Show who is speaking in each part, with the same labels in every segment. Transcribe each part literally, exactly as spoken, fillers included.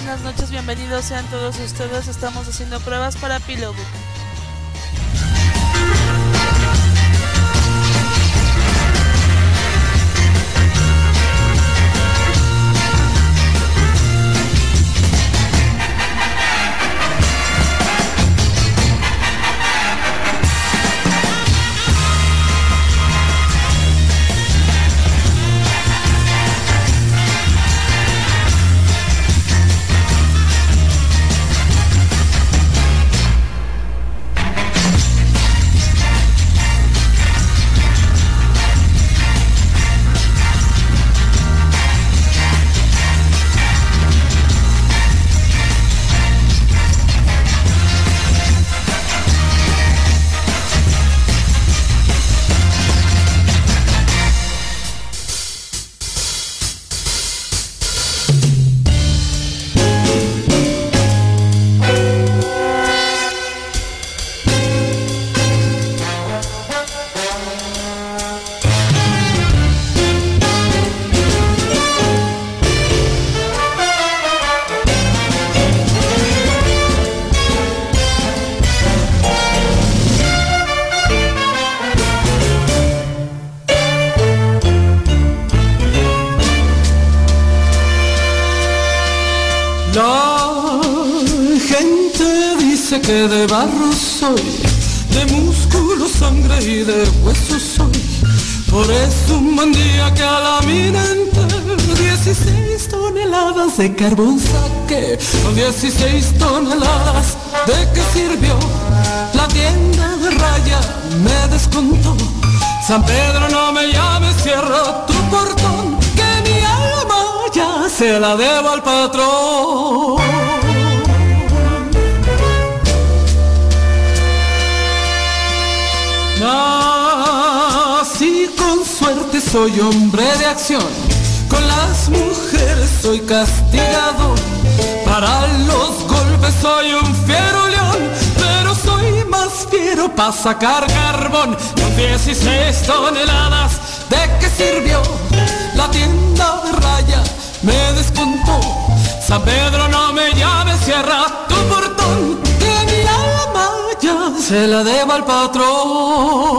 Speaker 1: buenas noches, bienvenidos sean todos ustedes. Estamos haciendo pruebas para Pillow Book.
Speaker 2: Que de barro soy, de músculo, sangre y de hueso soy. Por eso un buen día que a la mina entera dieciséis toneladas de carbón saqué. Con dieciséis toneladas, ¿de qué sirvió? La tienda de raya me descontó. San Pedro, no me llames, cierra tu portón, que mi alma ya se la debo al patrón. Nací con suerte, soy hombre de acción. Con las mujeres soy castigado. Para los golpes soy un fiero león. Pero soy más fiero para sacar carbón. Con dieciséis toneladas, ¿de qué sirvió? La tienda de raya me descontó. San Pedro, no me llames, cierra tu portón, que mi alma ya se la debo al patrón.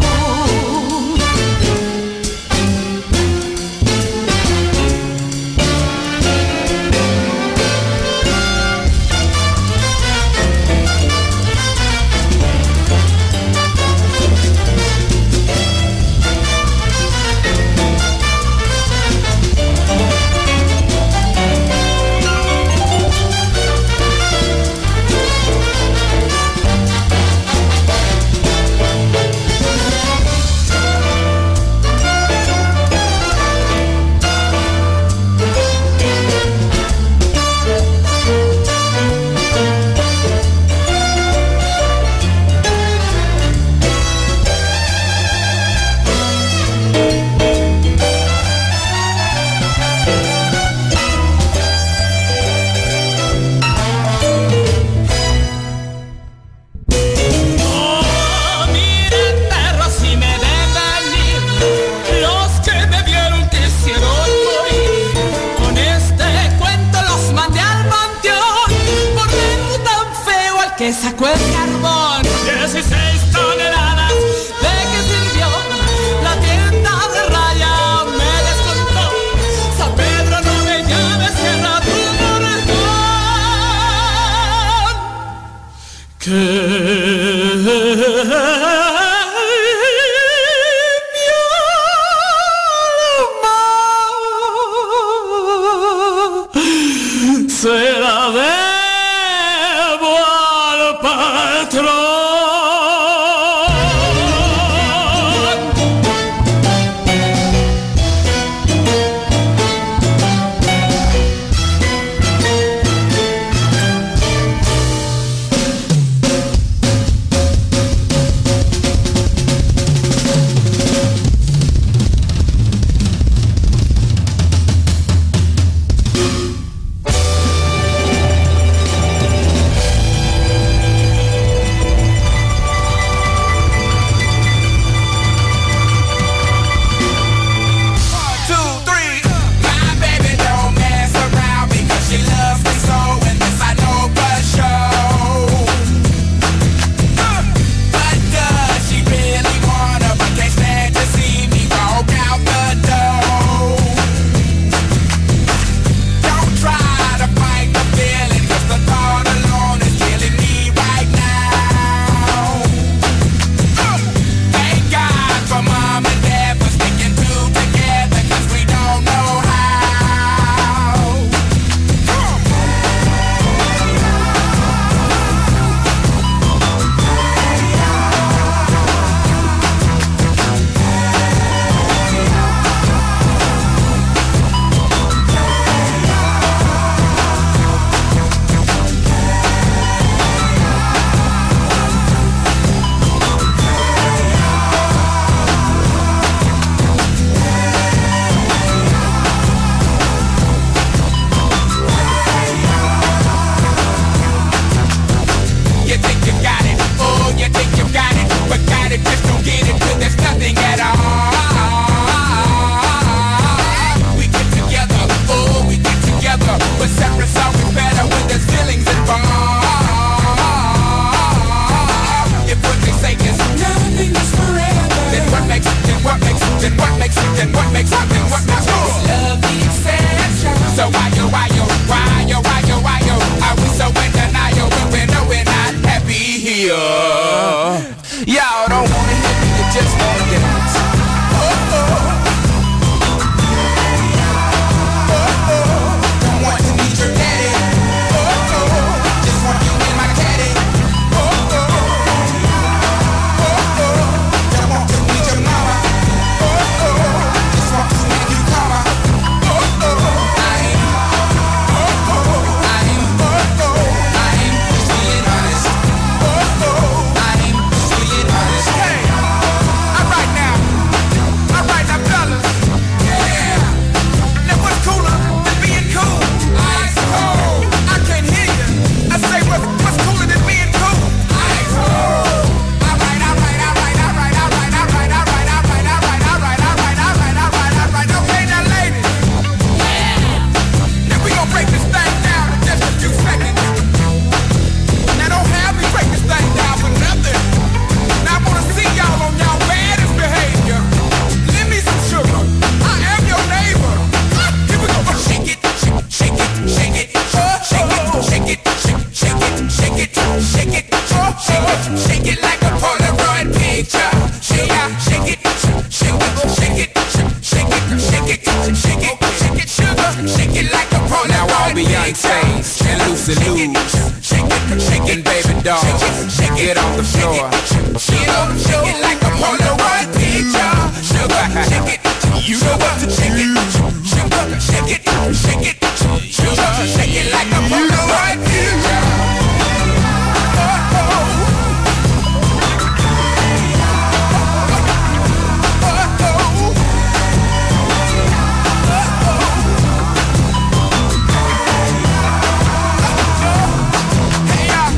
Speaker 3: Y'all don't wanna hear me, you just wanna dance. Oh, oh. Oh, oh. Don't want to meet your daddy. Oh, oh. Just want you in my caddy. Oh, oh. Oh, oh. Don't want to meet your mama. Oh, oh. Just want to make you come. Oh, oh. I ain't. Oh, oh. I ain't. Oh, oh. I ain't just being honest. Oh, oh. I ain't just being honest. Hey, all right now. All right now, fellas. Yeah. Now what's cooler than being cool? Ice cold. I can't hear you. I say what's what's cooler than being cool? Ice cold. All right, all right, all right, all right, all right, all right, all right, all right, all right, all right, all right, all right, all right, all right. Okay, now, ladies. Yeah. Now we gonna break this thing down in just a few seconds. Now don't have me break this thing down for nothing. Now I wanna see y'all on y'all baddest behavior. Lend me some sugar. I am your neighbor. Ah, here we go. Shake it, shake, shake it, shake it, oh, shake it, shake it, shake, shake it, shake it, shake it, oh, shake it, shake it like a Polaroid picture. Shake it, shake it, shake it, shake it, shake it, shake it, shake it, shake it, sugar, shake it like a Polaroid. Now all Beyonce's and Lucy Lou's, shake it, shake it, baby doll, get on the floor, get on the floor, shake it like a Polaroid picture. Sugar, shake it, you know what to shake it, sugar, shake it, shake it, sugar, shake it like a Polaroid picture. Oh, oh. Oh, oh. Hey, uh.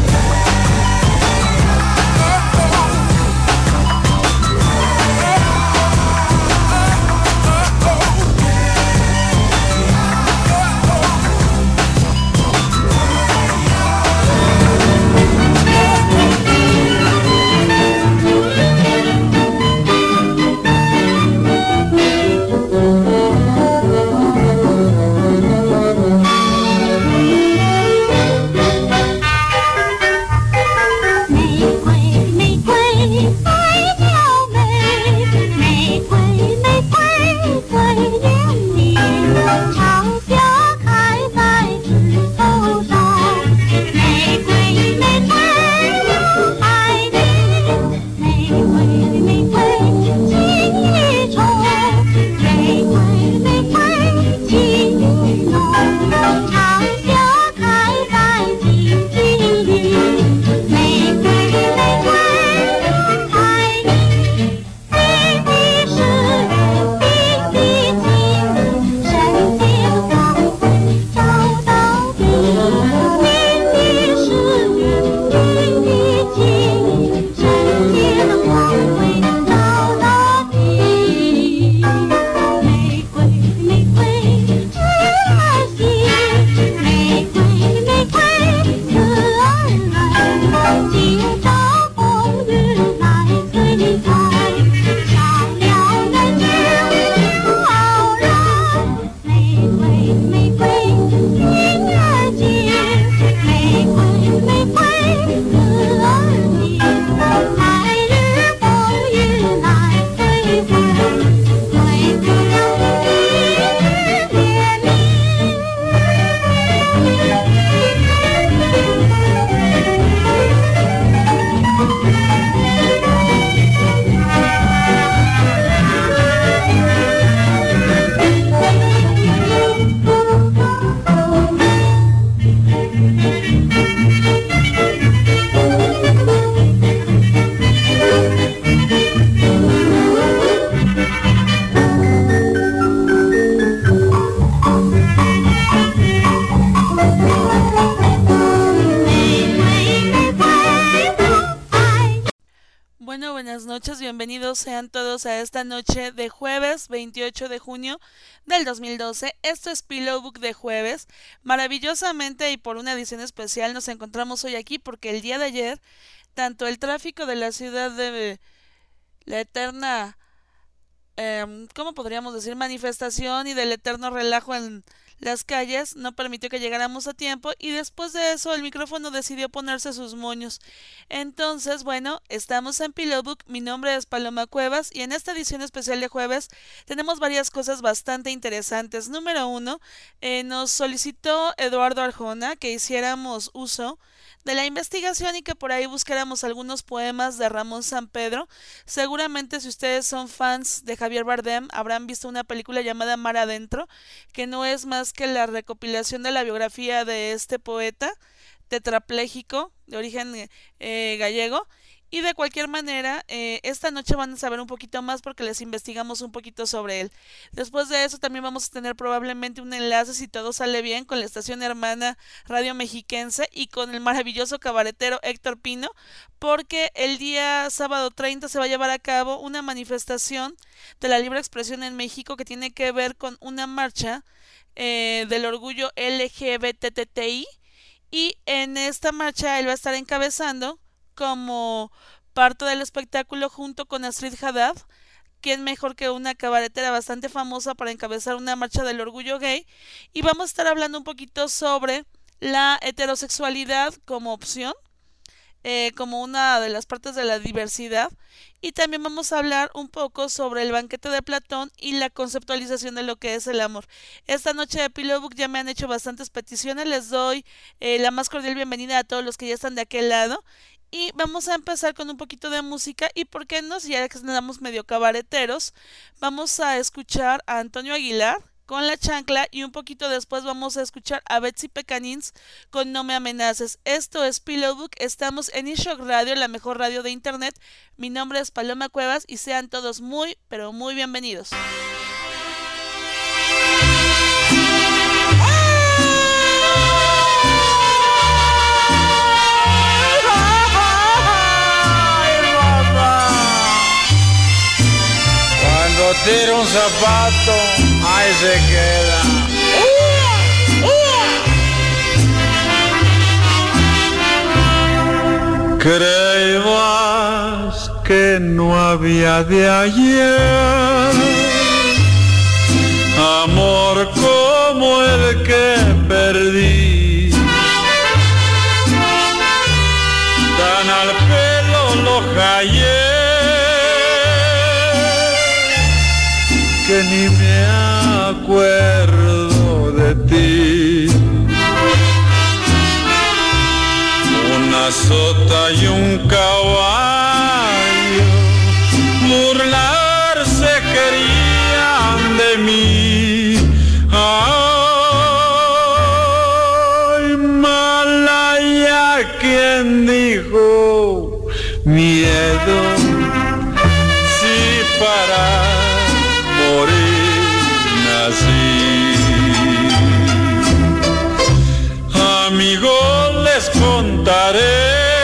Speaker 1: noches, bienvenidos sean todos a esta noche de jueves veintiocho de junio del dos mil doce. Esto es Pillow Book de jueves. Maravillosamente y por una edición especial nos encontramos hoy aquí porque el día de ayer tanto el tráfico de la ciudad de la eterna, eh, ¿cómo podríamos decir? manifestación y del eterno relajo en las calles, no permitió que llegáramos a tiempo y después de eso el micrófono decidió ponerse sus moños. Entonces, bueno, estamos en Pillow Book, mi nombre es Paloma Cuevas y en esta edición especial de jueves tenemos varias cosas bastante interesantes. Número uno, eh, nos solicitó Eduardo Arjona que hiciéramos uso de la investigación y que por ahí buscáramos algunos poemas de Ramón Sampedro. Seguramente si ustedes son fans de Javier Bardem habrán visto una película llamada Mar Adentro, que no es más que la recopilación de la biografía de este poeta tetrapléjico de origen eh, gallego. Y de cualquier manera, eh, esta noche van a saber un poquito más porque les investigamos un poquito sobre él. Después de eso también vamos a tener probablemente un enlace, si todo sale bien, con la estación hermana Radio Mexiquense y con el maravilloso cabaretero Héctor Pino, porque el día sábado treinta se va a llevar a cabo una manifestación de la libre expresión en México que tiene que ver con una marcha eh, del orgullo L G B T T I, y en esta marcha él va a estar encabezando como parte del espectáculo junto con Astrid Haddad. ¿Quién mejor que una cabaretera bastante famosa para encabezar una marcha del orgullo gay? Y vamos a estar hablando un poquito sobre la heterosexualidad como opción, eh, como una de las partes de la diversidad, y también vamos a hablar un poco sobre el banquete de Platón y la conceptualización de lo que es el amor. Esta noche de Pillow Book ya me han hecho bastantes peticiones, les doy eh, la más cordial bienvenida a todos los que ya están de aquel lado. Y vamos a empezar con un poquito de música y por qué no, si ya que andamos medio cabareteros, vamos a escuchar a Antonio Aguilar con La Chancla y un poquito después vamos a escuchar a Betsy Pecanins con No Me Amenaces. Esto es Pillow Book, estamos en iShock Radio, la mejor radio de internet. Mi nombre es Paloma Cuevas y sean todos muy, pero muy bienvenidos.
Speaker 4: Cuando tira un zapato, ahí se queda. Creías que no había de ayer amor como el que perdí, tan al pelo lo hallé que ni me acuerdo de ti. Una sota y un caballo burlarse querían de mí. Ay, Malaya, quien dijo miedo, si para morir nací. Amigos, les contaré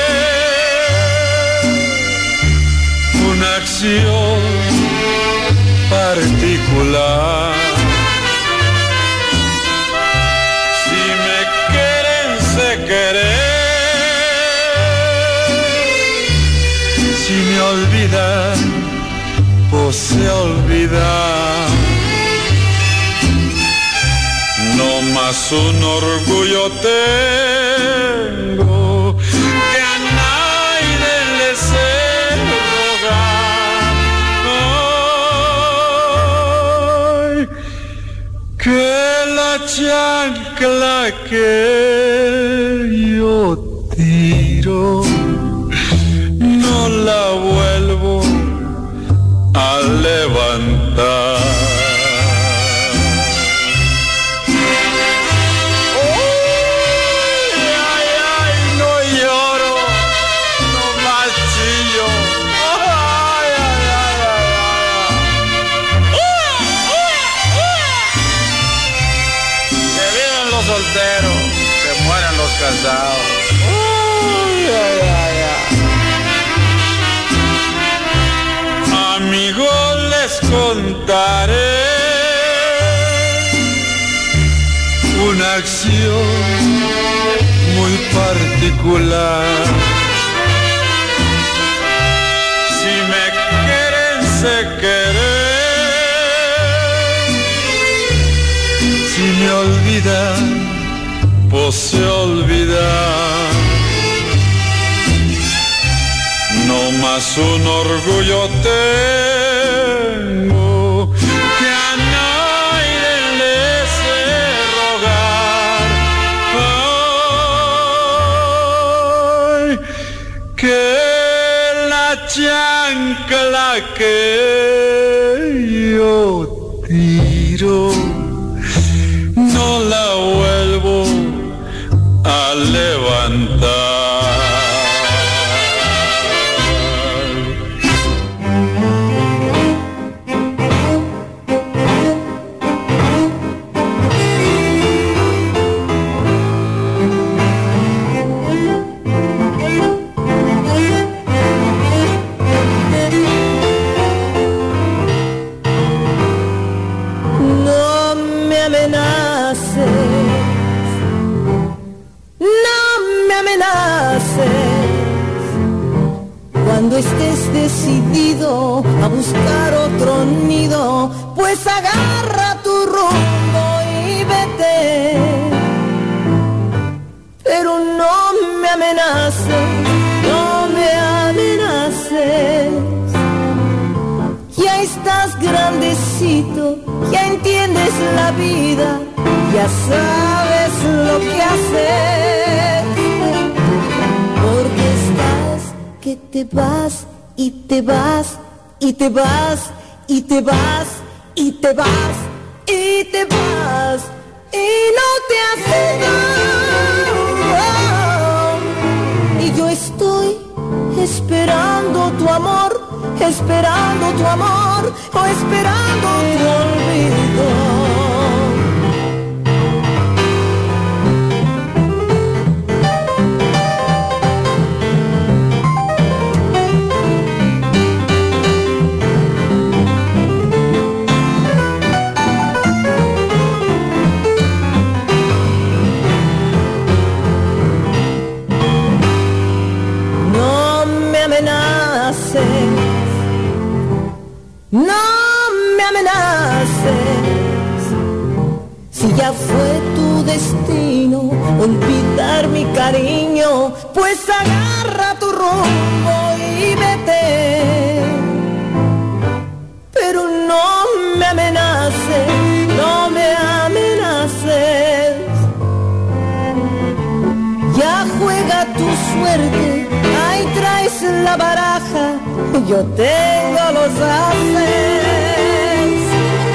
Speaker 4: una acción particular. Si me quieren, se querer. Si me olvidan, pues se olvida. No más un orgullo tengo que a nadie le sé rogar. Ay, que la chancla que yo tiro no la vuelvo a levantar. Solteros, que mueran los casados. Uy, ay, ay, ay. Amigos, les contaré una acción muy particular. Si me quieren, se querer. Si me olvidan, vida posee olvidar. No más un orgullo tengo que a nadie le sé rogar. Ay, que la chancla que yo tiro no la vuelvo a levantar.
Speaker 5: Cuando estés decidido a buscar otro nido, pues agarra tu rumbo y vete. Pero no me amenaces, no me amenaces. Ya estás grandecito, ya entiendes la vida, ya sabes lo que hacer. Porque estás que te vas y te vas y te vas y te vas y te vas y te vas y no te haces nada. Y yo estoy esperando tu amor, esperando tu amor o esperando tu olvido. No me amenaces, si ya fue tu destino olvidar mi cariño, pues agarra tu rumbo y vete. Pero no me amenaces, no me amenaces. Ya juega tu suerte, ahí traes la baraja, yo tengo los ases.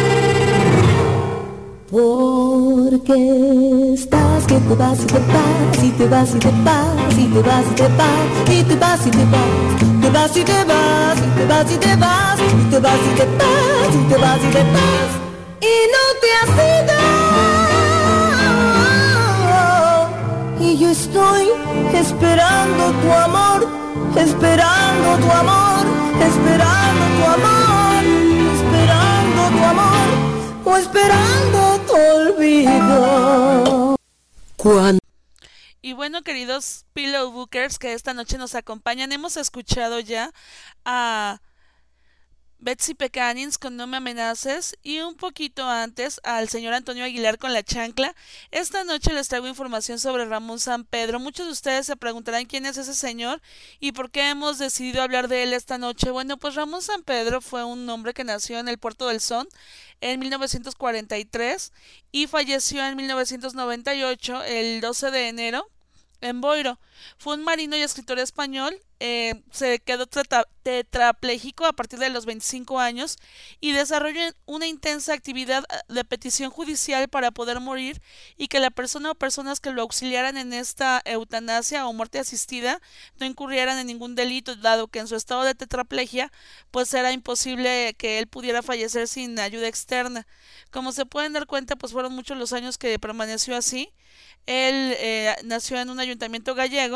Speaker 5: Porque estás que te vas y te vas y te vas y te vas y te vas y te vas y te vas y te vas, te vas y te vas y te vas y te vas y te vas y te vas y te vas y te vas y no te has ido. Y yo estoy esperando tu amor, esperando tu amor, esperando tu amor, esperando tu amor o esperando tu olvido.
Speaker 1: Cuando Y bueno, queridos Pillow Bookers que esta noche nos acompañan, hemos escuchado ya a Betsy Pecanins con No me amenaces y un poquito antes al señor Antonio Aguilar con La chancla. Esta noche les traigo información sobre Ramón Sampedro. Muchos de ustedes se preguntarán quién es ese señor y por qué hemos decidido hablar de él esta noche. Bueno, pues Ramón Sampedro fue un hombre que nació en el Puerto del Son en mil novecientos cuarenta y tres y falleció en mil novecientos noventa y ocho, el doce de enero, en Boiro. Fue un marino y escritor español. Eh, se quedó tetra- tetrapléjico a partir de los veinticinco años y desarrolló una intensa actividad de petición judicial para poder morir y que la persona o personas que lo auxiliaran en esta eutanasia o muerte asistida no incurrieran en ningún delito, dado que en su estado de tetraplegia pues era imposible que él pudiera fallecer sin ayuda externa. Como se pueden dar cuenta, pues fueron muchos los años que permaneció así. Él eh, nació en un ayuntamiento gallego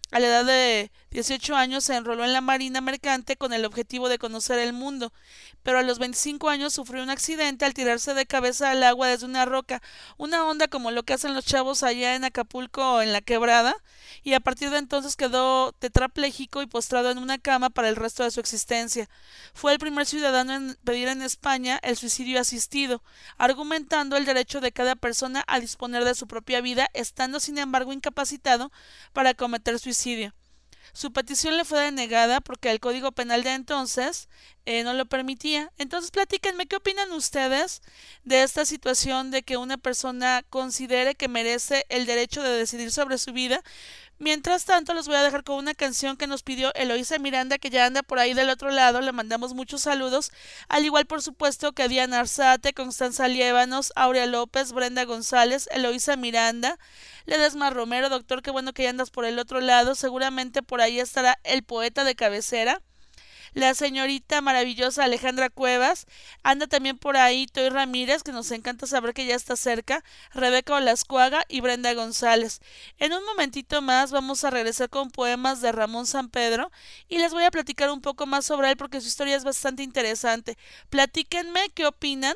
Speaker 1: A la edad de dieciocho años se enroló en la Marina Mercante con el objetivo de conocer el mundo, pero a los veinticinco años sufrió un accidente al tirarse de cabeza al agua desde una roca, una onda como lo que hacen los chavos allá en Acapulco o en la Quebrada, y a partir de entonces quedó tetrapléjico y postrado en una cama para el resto de su existencia. Fue el primer ciudadano en pedir en España el suicidio asistido, argumentando el derecho de cada persona a disponer de su propia vida, estando sin embargo incapacitado para cometer suicidio. Su petición le fue denegada porque el Código Penal de entonces eh, no lo permitía. Entonces platíquenme, ¿qué opinan ustedes de esta situación de que una persona considere que merece el derecho de decidir sobre su vida? Mientras tanto, los voy a dejar con una canción que nos pidió Eloísa Miranda, que ya anda por ahí del otro lado. Le mandamos muchos saludos, al igual por supuesto que a Diana Arzate, Constanza Liévanos, Aurea López, Brenda González, Eloísa Miranda, Ledesma Romero. Doctor, qué bueno que ya andas por el otro lado. Seguramente por ahí estará el poeta de cabecera, la señorita maravillosa Alejandra Cuevas, anda también por ahí Toy Ramírez, que nos encanta saber que ya está cerca, Rebeca Olascuaga y Brenda González. En un momentito más vamos a regresar con poemas de Ramón Sampedro y les voy a platicar un poco más sobre él porque su historia es bastante interesante. Platíquenme qué opinan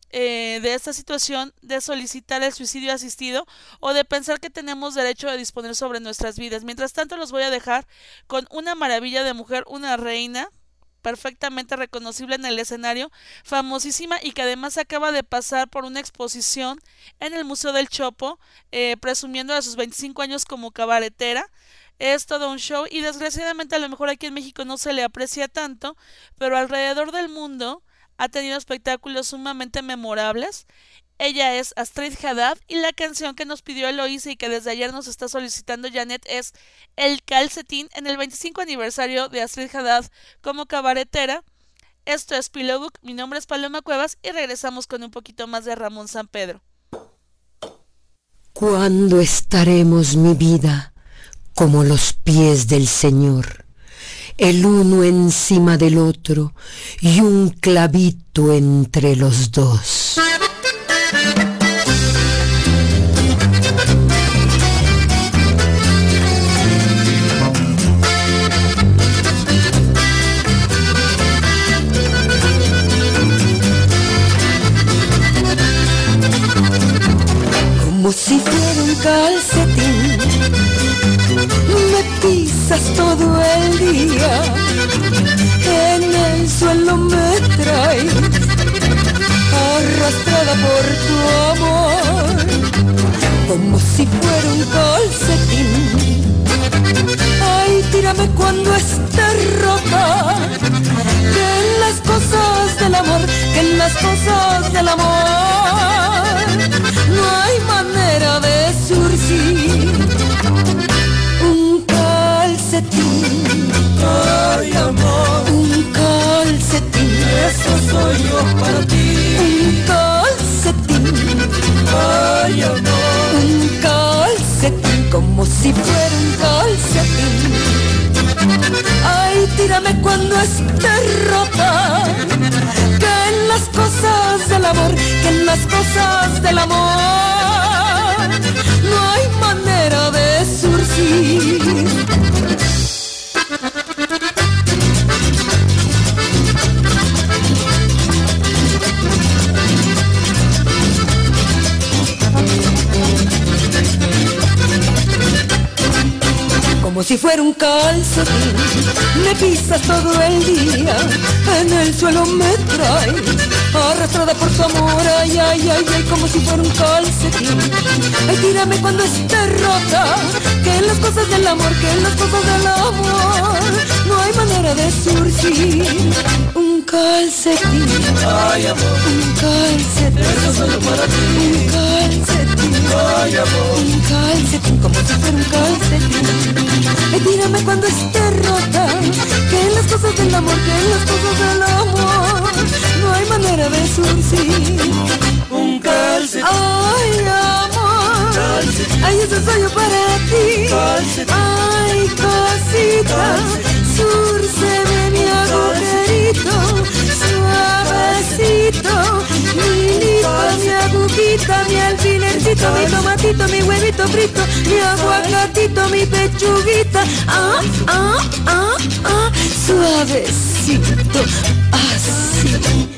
Speaker 1: Eh, de esta situación de solicitar el suicidio asistido o de pensar que tenemos derecho a disponer sobre nuestras vidas. Mientras tanto, los voy a dejar con una maravilla de mujer, una reina perfectamente reconocible en el escenario, famosísima y que además acaba de pasar por una exposición en el Museo del Chopo, eh, presumiendo de sus veinticinco años como cabaretera. Es todo un show y desgraciadamente a lo mejor aquí en México no se le aprecia tanto, pero alrededor del mundo ha tenido espectáculos sumamente memorables. Ella es Astrid Haddad y la canción que nos pidió Eloísa y que desde ayer nos está solicitando Janet es El Calcetín, en el veinticinco aniversario de Astrid Haddad como cabaretera. Esto es Pillow Book, mi nombre es Paloma Cuevas y regresamos con un poquito más de Ramón Sampedro.
Speaker 6: ¿Cuándo estaremos, mi vida, como los pies del Señor? El uno encima del otro y un clavito entre los dos.
Speaker 5: Como si fuera un calcetín, me pisas todo el día, en el suelo me traes, arrastrada por tu amor, como si fuera un calcetín. Ay, tírame cuando esté rota, que en las cosas del amor, que en las cosas del amor, no hay manera de surcir un calcetín. Ay, amor, un calcetín, eso soy yo para ti. Un calcetín, ay, amor, un calcetín, como si fuera un calcetín. Ay, tírame cuando esté rota, que en las cosas del amor, que en las cosas del amor, no hay manera de surcir. Como si fuera un calcetín, me pisas todo el día, en el suelo me traes, arrastrada por tu amor, ay, ay, ay, ay, como si fuera un calcetín. Ay, tírame cuando esté rota, que en las cosas del amor, que en las cosas del amor, no hay manera de surcir un calcetín. Ay, amor, un calcetín, eso solo para ti. Un calcetín, ay, amor, un calcetín, como si fuera un calcetín. Ay, tírame cuando esté rota, que en las cosas del amor, que en las cosas del amor, no hay manera de surcir un calcetín. Ay, amor, calcetín. Ay, eso soy yo para ti. Calcetín. Ay, cosita, surceme mi agujerito, suavecito, mi listo, mi agujita, mi alfilercito. quesito, mi tomatito, mi huevito frito, mi aguacatito, mi pechuguita. Ah, ah, ah, ah, suavecito, así.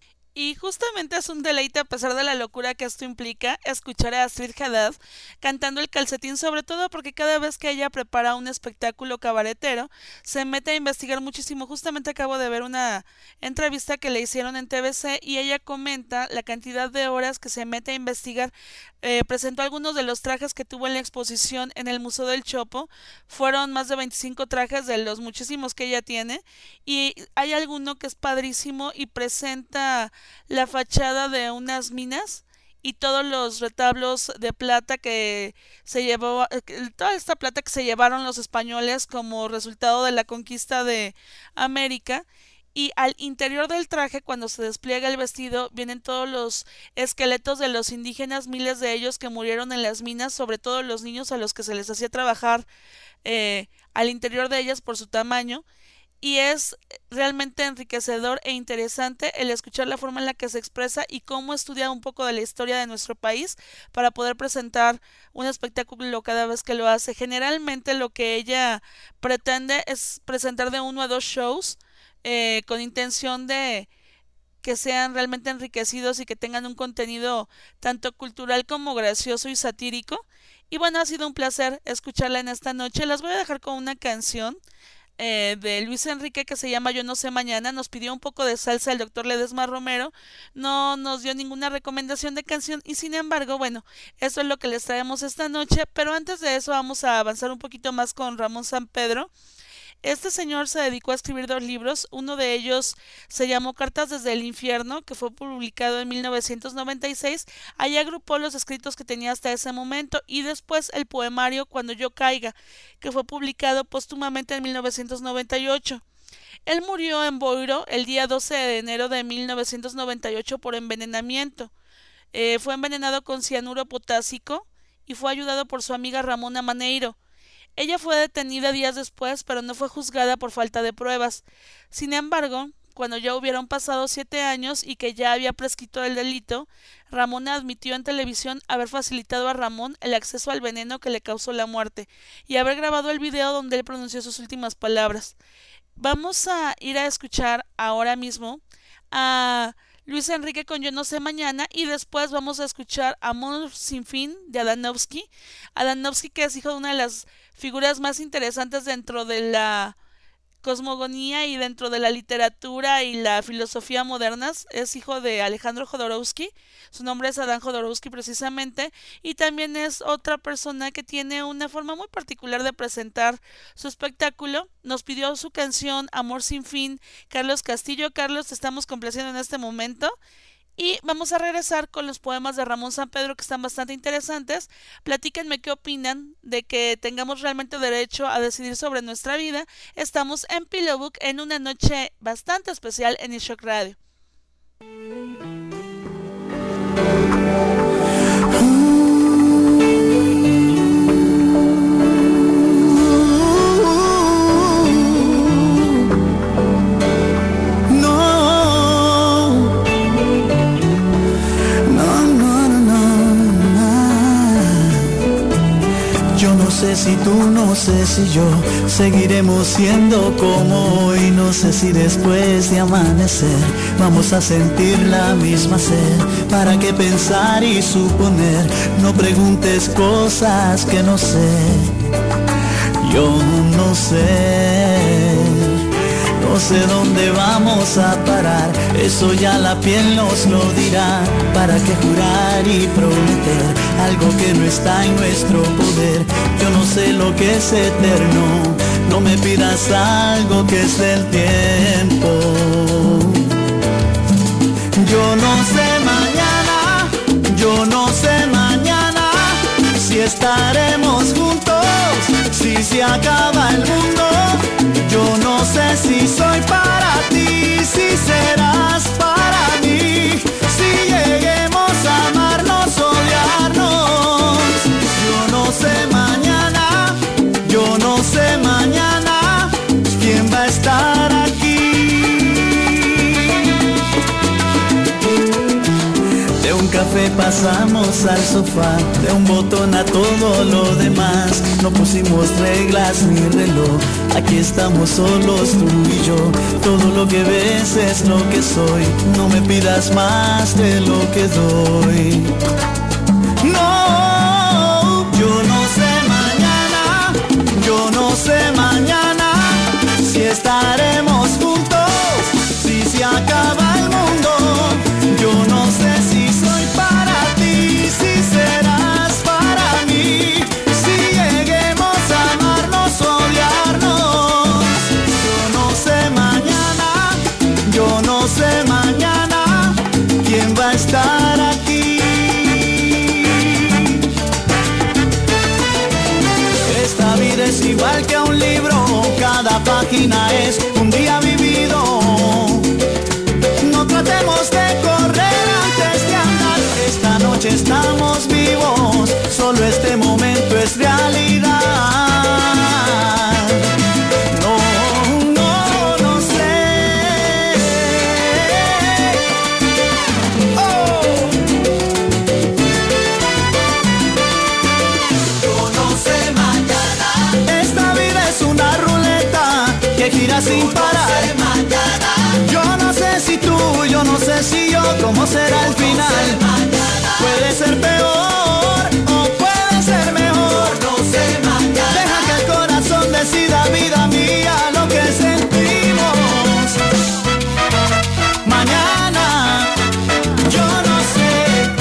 Speaker 1: Y justamente es un deleite, a pesar de la locura que esto implica, escuchar a Astrid Haddad cantando El Calcetín, sobre todo porque cada vez que ella prepara un espectáculo cabaretero, se mete a investigar muchísimo. Justamente acabo de ver una entrevista que le hicieron en T V C y ella comenta la cantidad de horas que se mete a investigar. Eh, presentó algunos de los trajes que tuvo en la exposición en el Museo del Chopo. Fueron más de veinticinco trajes de los muchísimos que ella tiene, y hay alguno que es padrísimo y presenta la fachada de unas minas y todos los retablos de plata que se llevó, toda esta plata que se llevaron los españoles como resultado de la conquista de América. Y al interior del traje, cuando se despliega el vestido, vienen todos los esqueletos de los indígenas, miles de ellos que murieron en las minas, sobre todo los niños a los que se les hacía trabajar eh, al interior de ellas por su tamaño. Y es realmente enriquecedor e interesante el escuchar la forma en la que se expresa y cómo estudia un poco de la historia de nuestro país para poder presentar un espectáculo cada vez que lo hace. Generalmente lo que ella pretende es presentar de uno a dos shows, Eh, con intención de que sean realmente enriquecidos y que tengan un contenido tanto cultural como gracioso y satírico. Y bueno, ha sido un placer escucharla en esta noche. Las voy a dejar con una canción eh, de Luis Enrique que se llama Yo no sé mañana. Nos pidió un poco de salsa el doctor Ledesma Romero, no nos dio ninguna recomendación de canción y sin embargo, bueno, eso es lo que les traemos esta noche. Pero antes de eso vamos a avanzar un poquito más con Ramón Sampedro. Este señor se dedicó a escribir dos libros, uno de ellos se llamó Cartas desde el infierno, que fue publicado en mil novecientos noventa y seis, ahí agrupó los escritos que tenía hasta ese momento, y después el poemario Cuando yo caiga, que fue publicado póstumamente en mil novecientos noventa y ocho. Él murió en Boiro el día doce de enero de mil novecientos noventa y ocho por envenenamiento. Eh, fue envenenado con cianuro potásico y fue ayudado por su amiga Ramona Maneiro. Ella fue detenida días después, pero no fue juzgada por falta de pruebas. Sin embargo, cuando ya hubieron pasado siete años y que ya había prescrito el delito, Ramona admitió en televisión haber facilitado a Ramón el acceso al veneno que le causó la muerte y haber grabado el video donde él pronunció sus últimas palabras. Vamos a ir a escuchar ahora mismo a Luis Enrique con Yo no sé mañana y después vamos a escuchar Amor sin fin de Adanovsky. Adanovsky, que es hijo de una de las figuras más interesantes dentro de la cosmogonía y dentro de la literatura y la filosofía modernas, es hijo de Alejandro Jodorowsky, su nombre es Adán Jodorowsky precisamente, y también es otra persona que tiene una forma muy particular de presentar su espectáculo. Nos pidió su canción Amor sin fin Carlos Castillo. Carlos, te estamos complaciendo en este momento. Y vamos a regresar con los poemas de Ramón Sampedro, que están bastante interesantes. Platíquenme qué opinan de que tengamos realmente derecho a decidir sobre nuestra vida. Estamos en Pillow Book en una noche bastante especial en Ishock Radio.
Speaker 7: Si tú, no sé si yo seguiremos siendo como hoy. No sé si después de amanecer vamos a sentir la misma sed. ¿Para qué pensar y suponer? No preguntes cosas que no sé. Yo no sé. No sé dónde vamos a parar, eso ya la piel nos lo dirá. ¿Para qué jurar y prometer algo que no está en nuestro poder? Yo no sé lo que es eterno, no me pidas algo que es del tiempo. Yo no sé mañana, yo no sé mañana si estaremos juntos, si se acaba el mundo. Yo no sé si soy para ti, si serás para mí, si lleguemos a amarnos, odiarnos. Yo no sé mañana, yo no sé mañana quién va a estar aquí. café pasamos al sofá, de un botón a todo lo demás. No pusimos reglas ni reloj, aquí estamos solos tú y yo. Todo lo que ves es lo que soy, no me pidas más de lo que doy. No, yo no sé mañana, yo no sé mañana si estaremos juntos, si se acaba el mundo. Yo no sé si soy para ti, si serás para mí, si lleguemos a amarnos o odiarnos. Yo no sé mañana, yo no sé mañana quién va a estar aquí. Esta vida es igual que un libro, cada página es un día vivido. No tratemos de correr antes de andar, esta noche estamos vivos, solo este momento es realidad. No, no, no sé. Oh. Yo no sé mañana. Esta vida es una ruleta que gira sin parar. Yo no sé si tú, yo no sé si yo, cómo será el final. Puede ser peor o puede ser mejor. Deja que el corazón decida, vida mía, lo que sentimos. Mañana, yo no sé.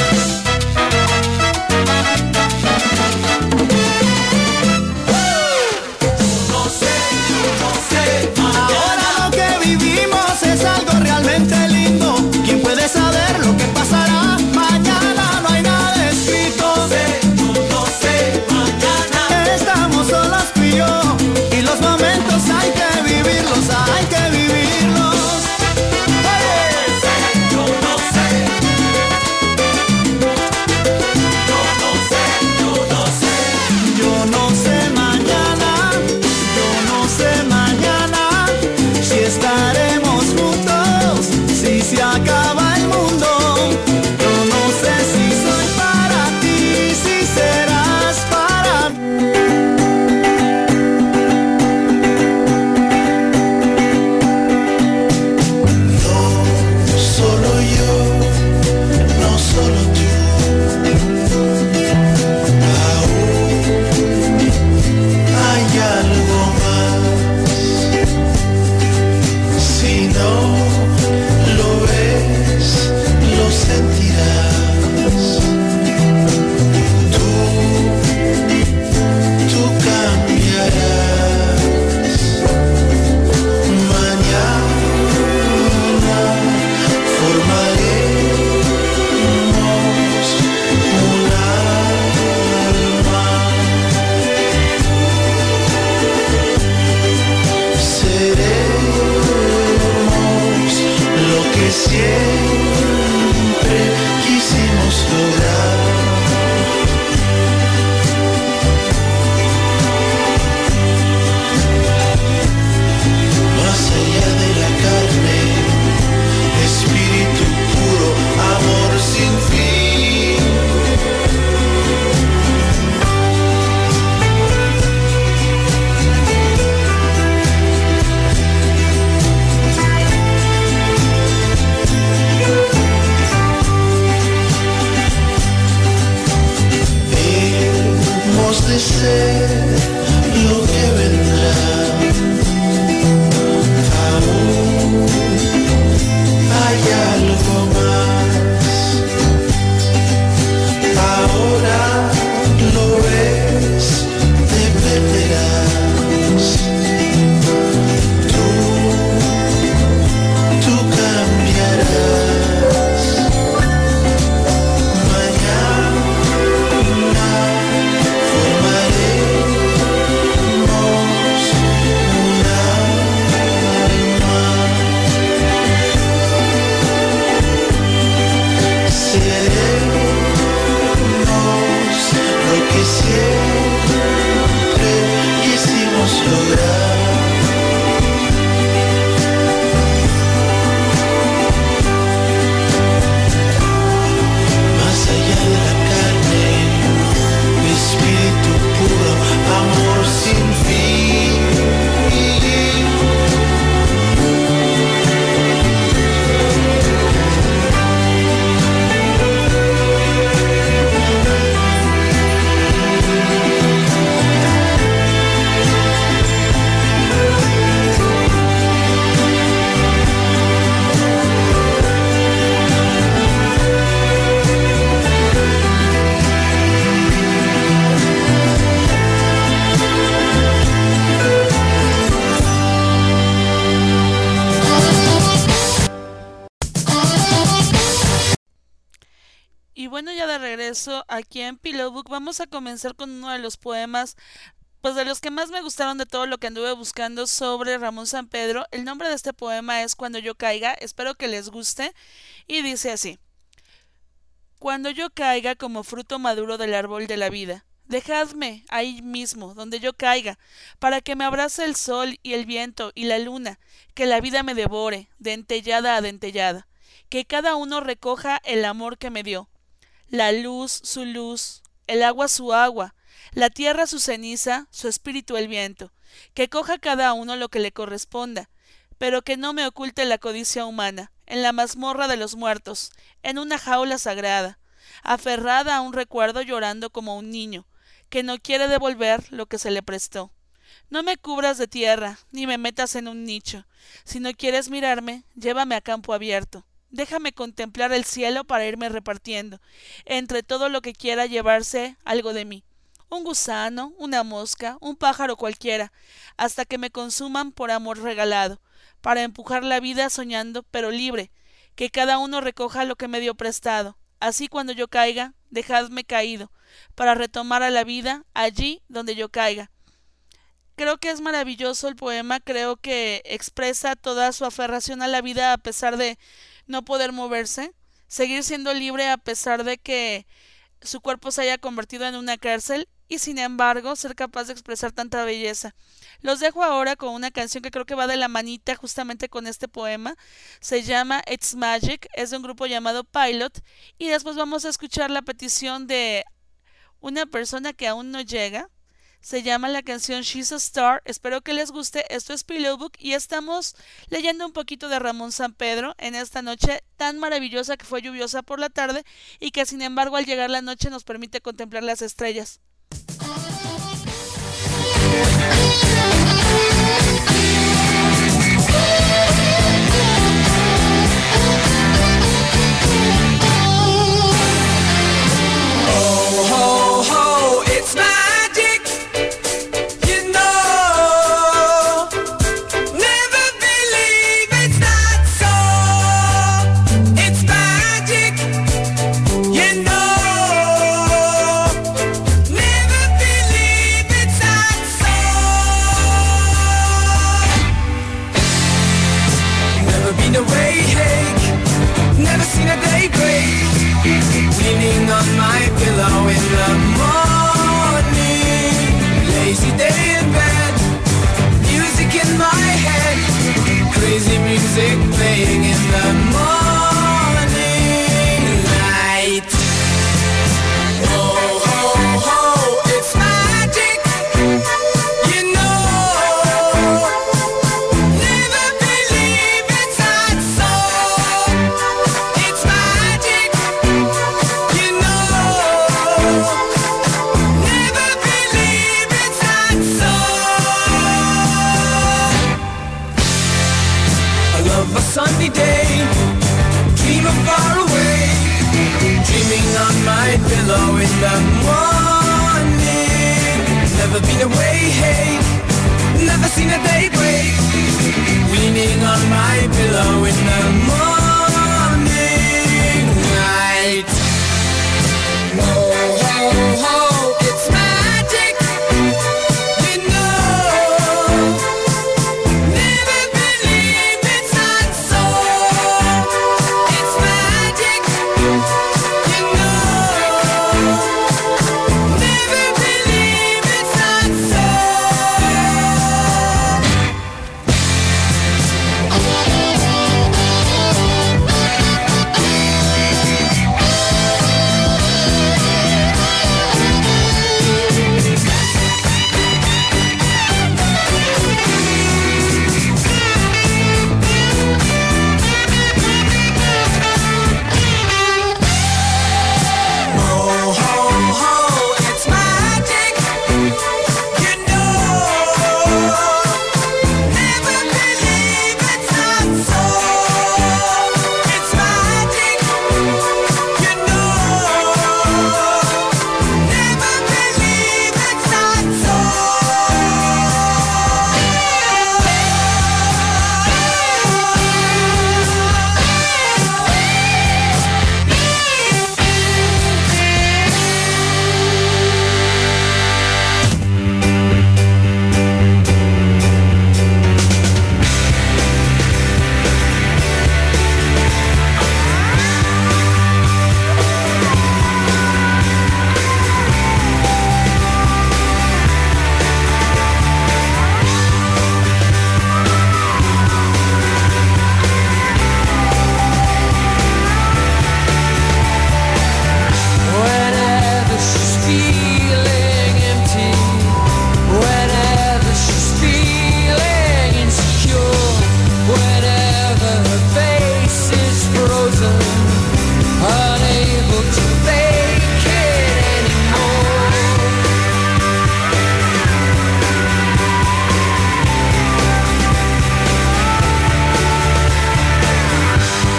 Speaker 7: No sé, yo no sé. Ahora lo que vivimos es algo realmente lindo. ¿Quién puede saber lo que pasará? Mañana no hay nada escrito. No sé, yo no sé, mañana. Estamos solos tú y yo, y los momentos hay que vivirlos, hay que vivirlos. Oye. Yo no sé. Yo no sé, yo no sé. Yo no sé mañana, yo no sé mañana si estaremos juntos, si se acaba el mundo. Yo no sé si soy para ti, si serás para mí. No solo yo, no solo tú. Aún hay algo más. Si no lo ves, lo sentirás. Tú, tú cambiarás. Mañana formaremos un alma. Seremos lo que siempre quisimos lograr. Más allá de la carne, espíritu puro, amor sin fin.
Speaker 1: Y bueno, ya de regreso aquí en Pillow Book vamos a comenzar con uno de los poemas, pues de los que más me gustaron de todo lo que anduve buscando sobre Ramón Sampedro. El nombre de este poema es Cuando yo caiga, espero que les guste, y dice así: Cuando yo caiga como fruto maduro del árbol de la vida, dejadme ahí mismo, donde yo caiga, para que me abrace el sol y el viento y la luna, que la vida me devore, dentellada a dentellada, que cada uno recoja el amor que me dio, la luz su luz, el agua su agua, la tierra su ceniza, su espíritu el viento, que coja cada uno lo que le corresponda, pero que no me oculte la codicia humana, en la mazmorra de los muertos, en una jaula sagrada, aferrada a un recuerdo llorando como un niño, que no quiere devolver lo que se le prestó. No me cubras de tierra, ni me metas en un nicho. Si no quieres mirarme, llévame a campo abierto. Déjame contemplar el cielo para irme repartiendo, entre todo lo que quiera llevarse algo de mí. Un gusano, una mosca, un pájaro cualquiera, hasta que me consuman por amor regalado, para empujar la vida soñando pero libre, que cada uno recoja lo que me dio prestado. Así cuando yo caiga, dejadme caído, para retomar a la vida allí donde yo caiga. Creo que es maravilloso el poema, creo que expresa toda su aferración a la vida a pesar de no poder moverse, seguir siendo libre a pesar de que su cuerpo se haya convertido en una cárcel y sin embargo ser capaz de expresar tanta belleza. Los dejo ahora con una canción que creo que va de la manita justamente con este poema. Se llama It's Magic, es de un grupo llamado Pilot, y después vamos a escuchar la petición de una persona que aún no llega. Se llama la canción She's a Star. Espero que les guste. Esto es Pillow Book y estamos leyendo un poquito de Ramón Sampedro en esta noche tan maravillosa que fue lluviosa por la tarde y que sin embargo al llegar la noche nos permite contemplar las estrellas.
Speaker 3: Oh, ho, ho, it's magic. You know, never believe it's not so. It's magic. You know, never believe it's not so. Never been awake, never seen a day break. Leaning on my pillow in the morning. Lazy day in bed, music in my head. Crazy music playing in the morning light. Oh, ho, ho, it's magic. You know, never believe it's not so. It's magic. You know, never believe it's not so. I love a sunny day, dream of far away, dreaming on my pillow in the morning. Never been away, hey, never seen a day break, leaning on my pillow in the morning light. Oh, ho, ho, it's magic. You know, never believe it's not so. It's magic. You know, never believe it's not so.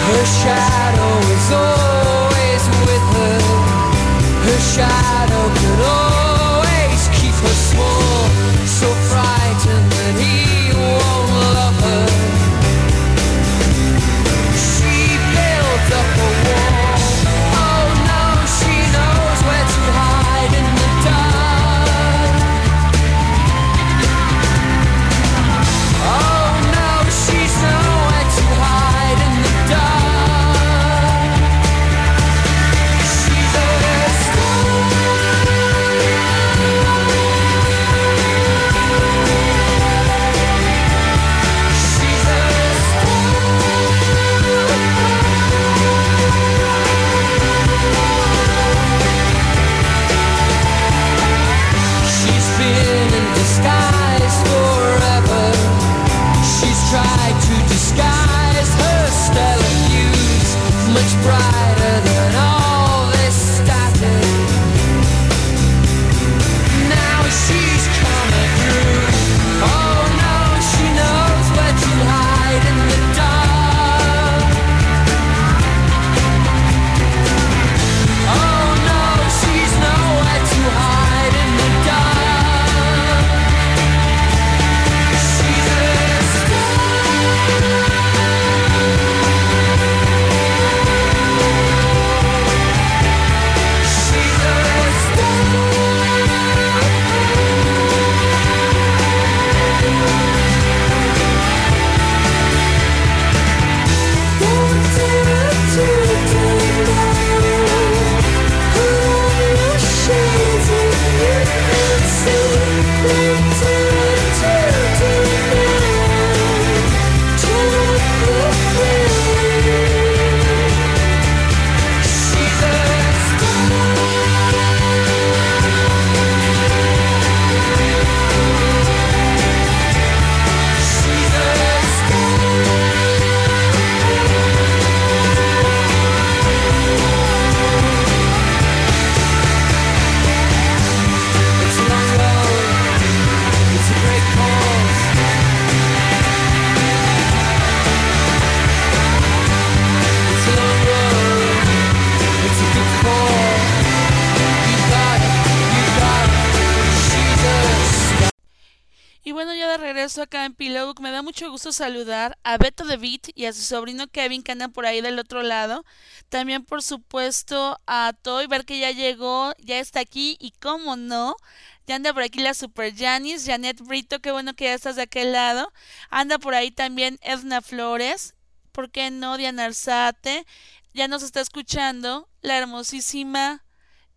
Speaker 8: Her shadow is always with her. Her shadow could always keep her small, so frightened that he won't love her. She built up a wall. Oh no, she knows where to hide in the dark. Oh no, she's nowhere to hide in the dark. She's a tried to disguise her stellar views, much brighter than all this static. Now she's coming through. Oh no, she knows where to hide in the dark. Oh no, she's nowhere to hide in the dark. She's a
Speaker 1: acá en Pillow. Me da mucho gusto saludar a Beto de Beat y a su sobrino Kevin, que andan por ahí del otro lado. También, por supuesto, a Toy, ver que ya llegó, ya está aquí, y cómo no, ya anda por aquí la Super Janis, Janet Brito, qué bueno que ya estás de aquel lado. Anda por ahí también Edna Flores, ¿por qué no? Diana Arzate, ya nos está escuchando la hermosísima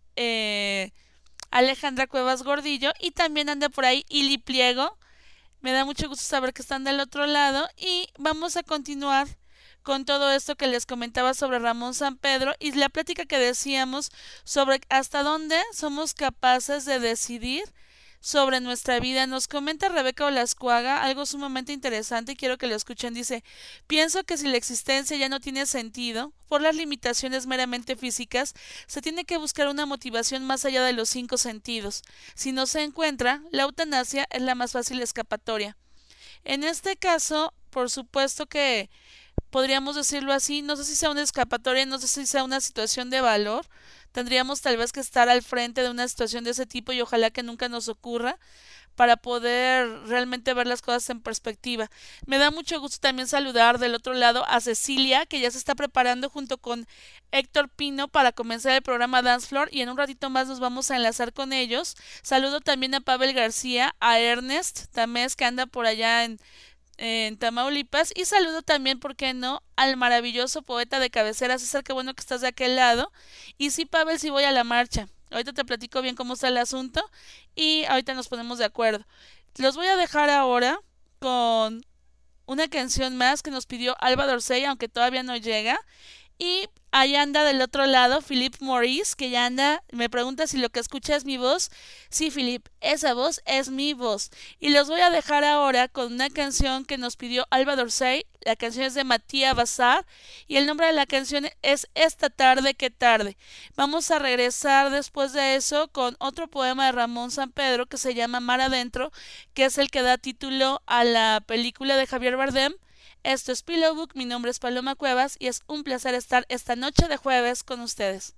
Speaker 1: eh, Alejandra Cuevas Gordillo, y también anda por ahí Ili Pliego. Me da mucho gusto saber que están del otro lado, y vamos a continuar con todo esto que les comentaba sobre Ramón Sampedro y la plática que decíamos sobre hasta dónde somos capaces de decidir sobre nuestra vida. Nos comenta Rebeca Olascuaga algo sumamente interesante y quiero que lo escuchen. Dice: pienso que si la existencia ya no tiene sentido por las limitaciones meramente físicas, se tiene que buscar una motivación más allá de los cinco sentidos. Si no se encuentra, la eutanasia es la más fácil escapatoria. En este caso, por supuesto que podríamos decirlo así, no sé si sea una escapatoria, no sé si sea una situación de valor. Tendríamos tal vez que estar al frente de una situación de ese tipo y ojalá que nunca nos ocurra para poder realmente ver las cosas en perspectiva. Me da mucho gusto también saludar del otro lado a Cecilia, que ya se está preparando junto con Héctor Pino para comenzar el programa Dance Floor, y en un ratito más nos vamos a enlazar con ellos. Saludo también a Pavel García, a Ernest Tamés, que anda por allá en en Tamaulipas, y saludo también, ¿por qué no?, al maravilloso poeta de cabecera César, qué bueno que estás de aquel lado. Y sí, Pavel, sí voy a la marcha. Ahorita te platico bien cómo está el asunto y ahorita nos ponemos de acuerdo. Los voy a dejar ahora con una canción más que nos pidió Alba Dorsey, aunque todavía no llega. Y ahí anda del otro lado Philip Morris, que ya anda, me pregunta si lo que escucha es mi voz. Sí, Philip, esa voz es mi voz. Y los voy a dejar ahora con una canción que nos pidió Alba Dorsey. La canción es de Matías Bazar y el nombre de la canción es Esta tarde, qué tarde. Vamos a regresar después de eso con otro poema de Ramón Sampedro que se llama Mar Adentro, que es el que da título a la película de Javier Bardem, Esto es Pillow Book, mi nombre es Paloma Cuevas y es un placer estar esta noche de jueves con ustedes.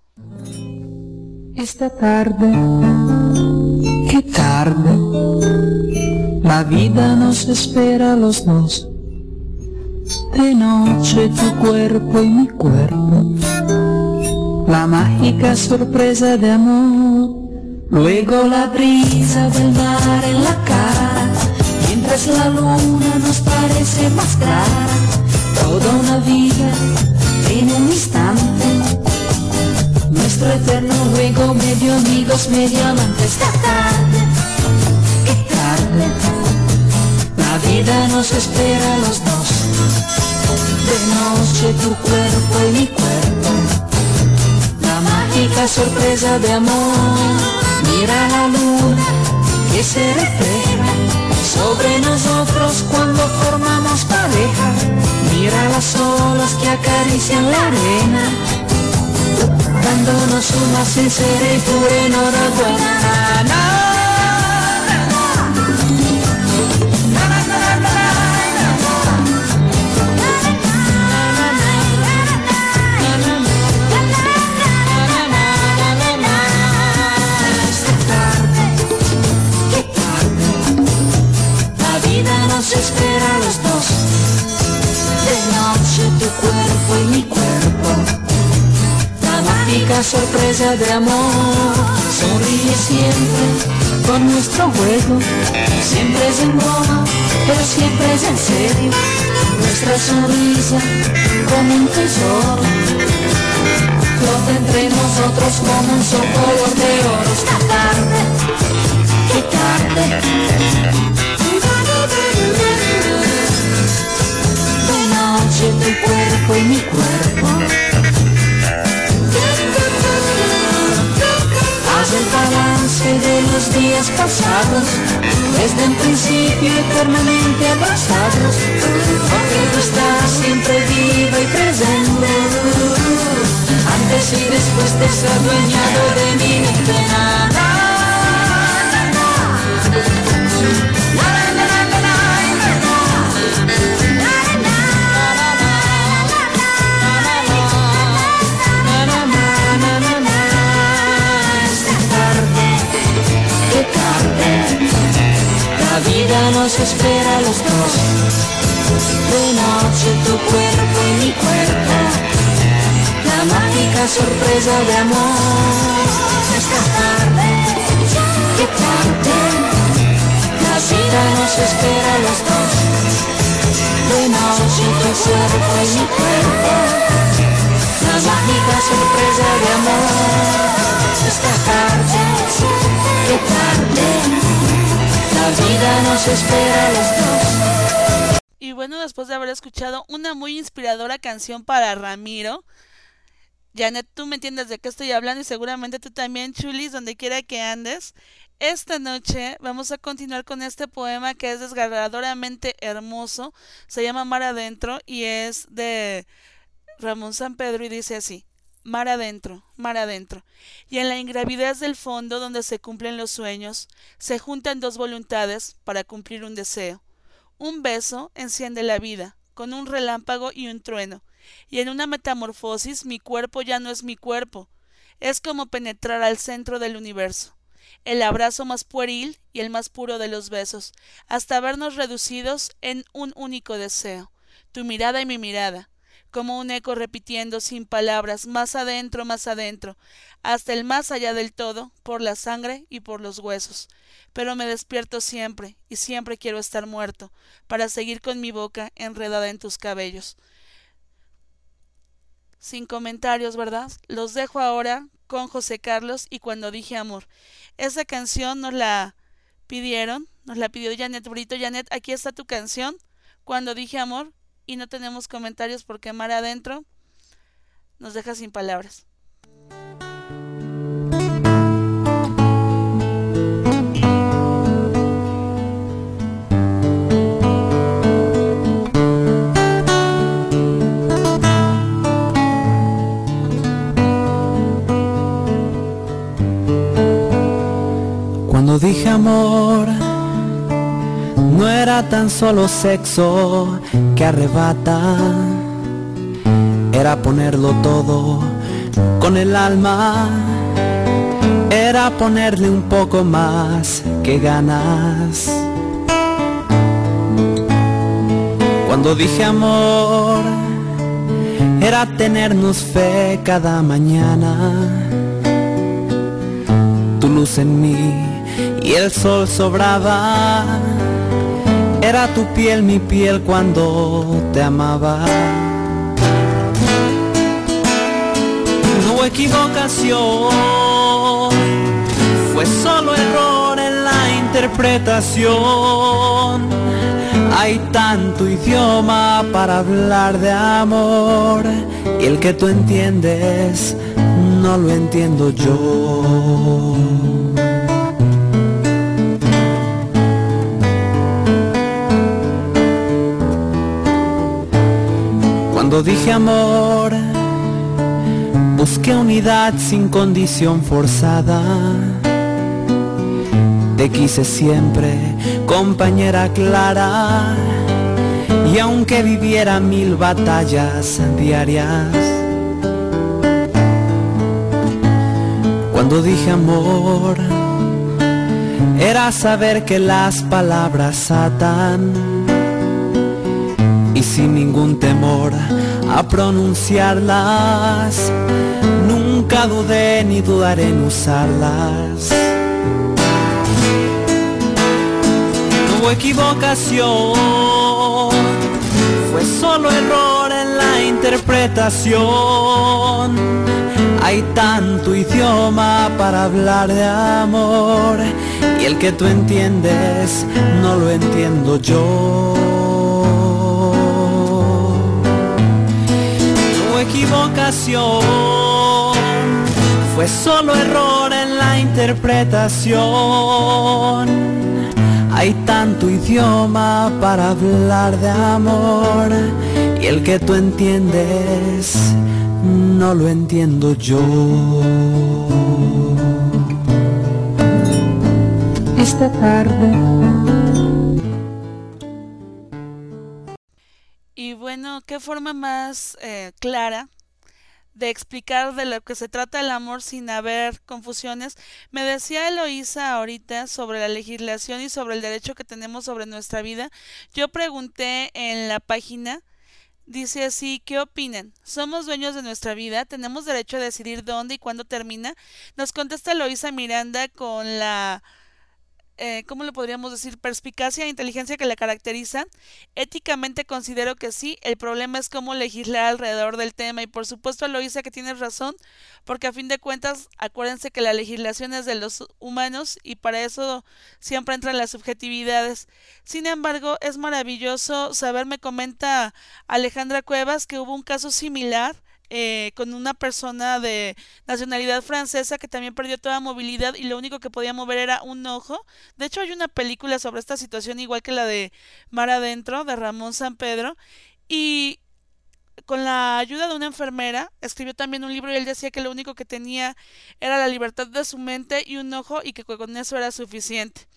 Speaker 2: Esta tarde, qué tarde, la vida nos espera a los dos. De noche tu cuerpo y mi cuerpo, la mágica sorpresa de amor. Luego la brisa del mar en la cara, mientras la luna nos parece más clara. Toda una vida en un instante, nuestro eterno juego, medio amigos, medio amantes. Esta tarde, qué tarde, la vida nos espera a los dos. De noche tu cuerpo y mi cuerpo, la mágica sorpresa de amor. Mira la luna que se refleja sobre nosotros cuando formamos pareja. Mira las olas que acarician la arena, dándonos una sincera y pura enhorabuena. Na, na, nos espera a los dos. De noche tu cuerpo y mi cuerpo, la mágica sorpresa de amor. Sonríe siempre con nuestro juego, siempre es en broma, pero siempre es en serio. Nuestra sonrisa como un tesoro, flota entre nosotros como un sol color de oro. Esta tarde, qué tarde, de noche tu cuerpo y mi cuerpo, haz el balance de los días pasados, desde el principio eternamente abrazados, porque tú estás siempre viva y presente, antes y después de ser dueñado de mi mente. Nada. La vida nos espera a los dos. De noche tu cuerpo y mi cuerpo, la mágica sorpresa de amor. Esta tarde, qué tarde, la vida nos espera a los dos. De noche tu cuerpo y mi cuerpo, la mágica sorpresa de amor. Esta tarde, qué tarde, la vida nos espera a los dos.
Speaker 1: Y bueno, después de haber escuchado una muy inspiradora canción para Ramiro, Janet, tú me entiendes de qué estoy hablando y seguramente tú también, Chulis, donde quiera que andes. Esta noche vamos a continuar con este poema que es desgarradoramente hermoso. Se llama Mar Adentro y es de Ramón Sampedro y dice así: Mar adentro, mar adentro, y en la ingravidez del fondo donde se cumplen los sueños, se juntan dos voluntades para cumplir un deseo. Un beso enciende la vida, con un relámpago y un trueno, y en una metamorfosis mi cuerpo ya no es mi cuerpo, es como penetrar al centro del universo, el abrazo más pueril y el más puro de los besos, hasta vernos reducidos en un único deseo, tu mirada y mi mirada, como un eco repitiendo sin palabras, más adentro, más adentro, hasta el más allá del todo, por la sangre y por los huesos. Pero me despierto siempre, y siempre quiero estar muerto, para seguir con mi boca enredada en tus cabellos. Sin comentarios, ¿verdad? Los dejo ahora con José Carlos y Cuando dije amor. Esa canción nos la pidieron, nos la pidió Janet Brito. Janet, aquí está tu canción, Cuando dije amor. Y no tenemos comentarios porque Mar Adentro nos deja sin palabras.
Speaker 7: Cuando dije amor, No era tan solo sexo que arrebata, era ponerlo todo con el alma, era ponerle un poco más que ganas. Cuando dije amor, era tenernos fe cada mañana, tu luz en mí y el sol sobraba, era tu piel mi piel cuando te amaba. No hubo equivocación, fue solo error en la interpretación. Hay tanto idioma para hablar de amor y el que tú entiendes no lo entiendo yo. Cuando dije amor, busqué unidad sin condición forzada. Te quise siempre, compañera clara, y aunque viviera mil batallas diarias. Cuando dije amor, era saber que las palabras atan, y sin ningún temor a pronunciarlas, nunca dudé ni dudaré en usarlas. No hubo equivocación, fue solo error en la interpretación. Hay tanto idioma para hablar de amor y el que tú entiendes no lo entiendo yo. Equivocación, fue solo error en la interpretación. Hay tanto idioma para hablar de amor y el que tú entiendes no lo entiendo yo.
Speaker 6: Esta tarde.
Speaker 1: Y bueno, qué forma más eh, clara de explicar de lo que se trata el amor sin haber confusiones. Me decía Eloísa ahorita sobre la legislación y sobre el derecho que tenemos sobre nuestra vida. Yo pregunté en la página, dice así, ¿qué opinan? ¿Somos dueños de nuestra vida? ¿Tenemos derecho a decidir dónde y cuándo termina? Nos contesta Eloísa Miranda con la... Eh, ¿cómo le podríamos decir? Perspicacia e inteligencia que la caracteriza. Éticamente considero que sí, el problema es cómo legislar alrededor del tema y por supuesto Eloísa que tienes razón, porque a fin de cuentas acuérdense que la legislación es de los humanos y para eso siempre entran las subjetividades. Sin embargo, es maravilloso saber, me comenta Alejandra Cuevas, que hubo un caso similar Eh, con una persona de nacionalidad francesa que también perdió toda movilidad y lo único que podía mover era un ojo. De hecho hay una película sobre esta situación igual que la de Mar Adentro de Ramón Sampedro, y con la ayuda de una enfermera escribió también un libro y él decía que lo único que tenía era la libertad de su mente y un ojo y que con eso era suficiente.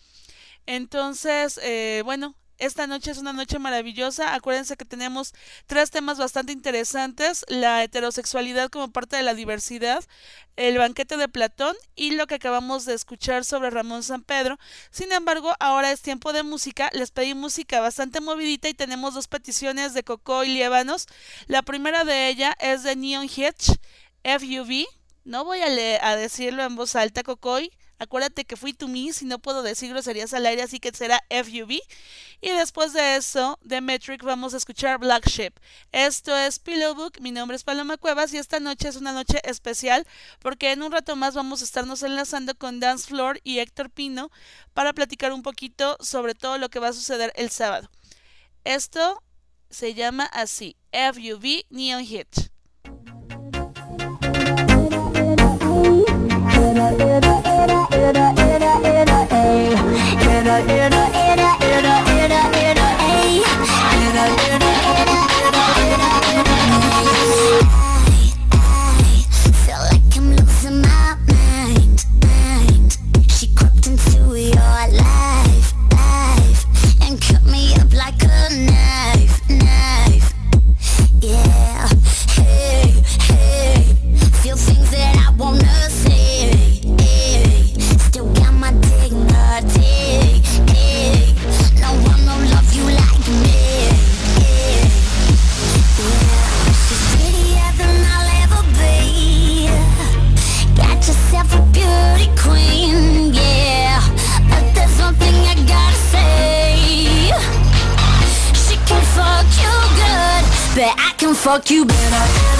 Speaker 1: Entonces, eh, bueno, esta noche es una noche maravillosa. Acuérdense que tenemos tres temas bastante interesantes: la heterosexualidad como parte de la diversidad, el banquete de Platón y lo que acabamos de escuchar sobre Ramón Sampedro. Sin embargo, ahora es tiempo de música. Les pedí música bastante movidita y tenemos dos peticiones de Coco y Liébanos. La primera de ella es de Neon Hitch, F U V. No voy a, le- a decirlo en voz alta, Cocoy. Acuérdate que fui to me, si no puedo decir groserías al aire, así que será F U V. Y después de eso, de Metric, vamos a escuchar Black Sheep. Esto es Pillow Book, mi nombre es Paloma Cuevas y esta noche es una noche especial porque en un rato más vamos a estarnos enlazando con Dance Floor y Héctor Pino para platicar un poquito sobre todo lo que va a suceder el sábado. Esto se llama así, F U V Neon Hitch.
Speaker 9: And
Speaker 5: fuck you better.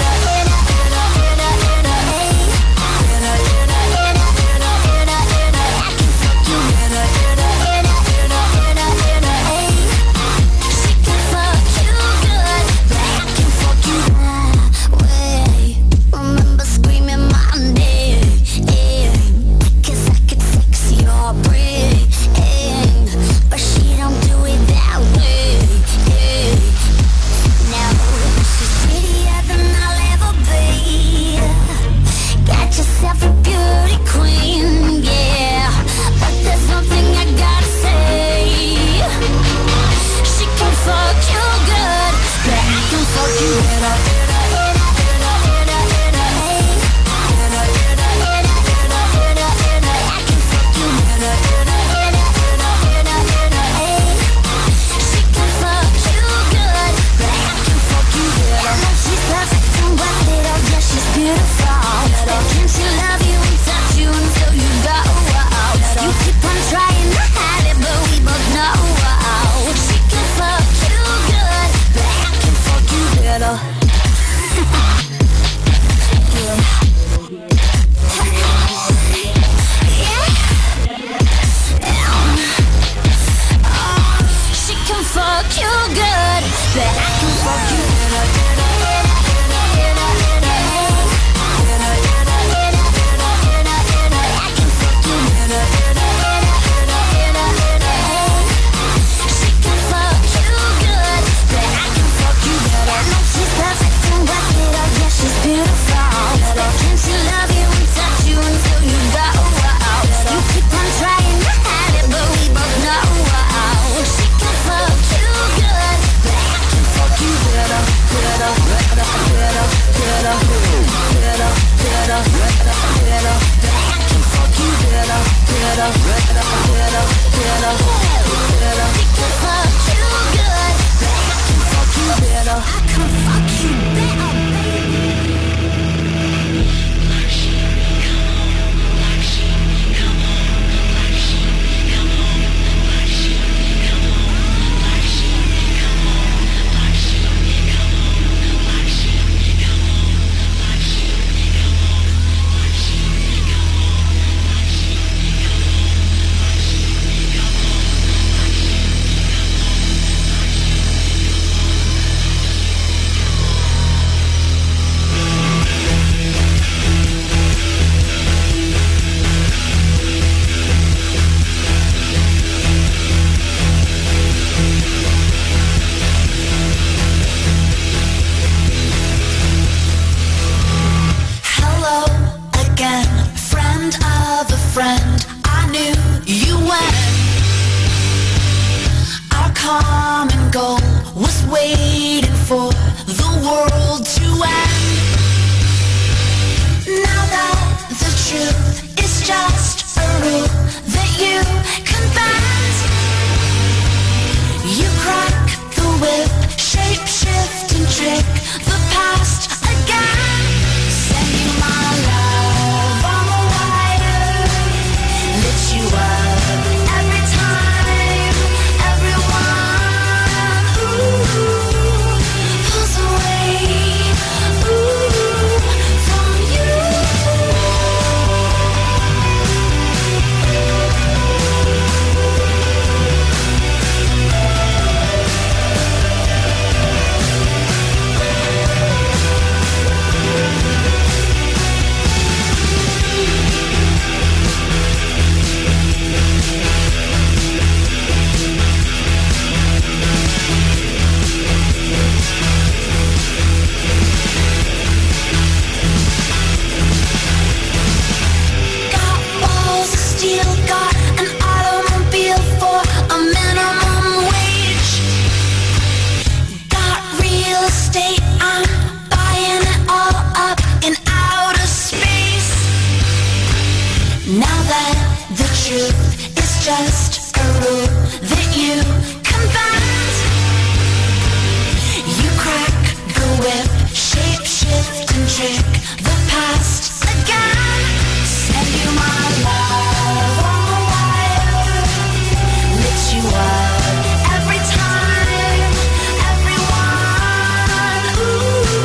Speaker 9: Every time, everyone, ooh.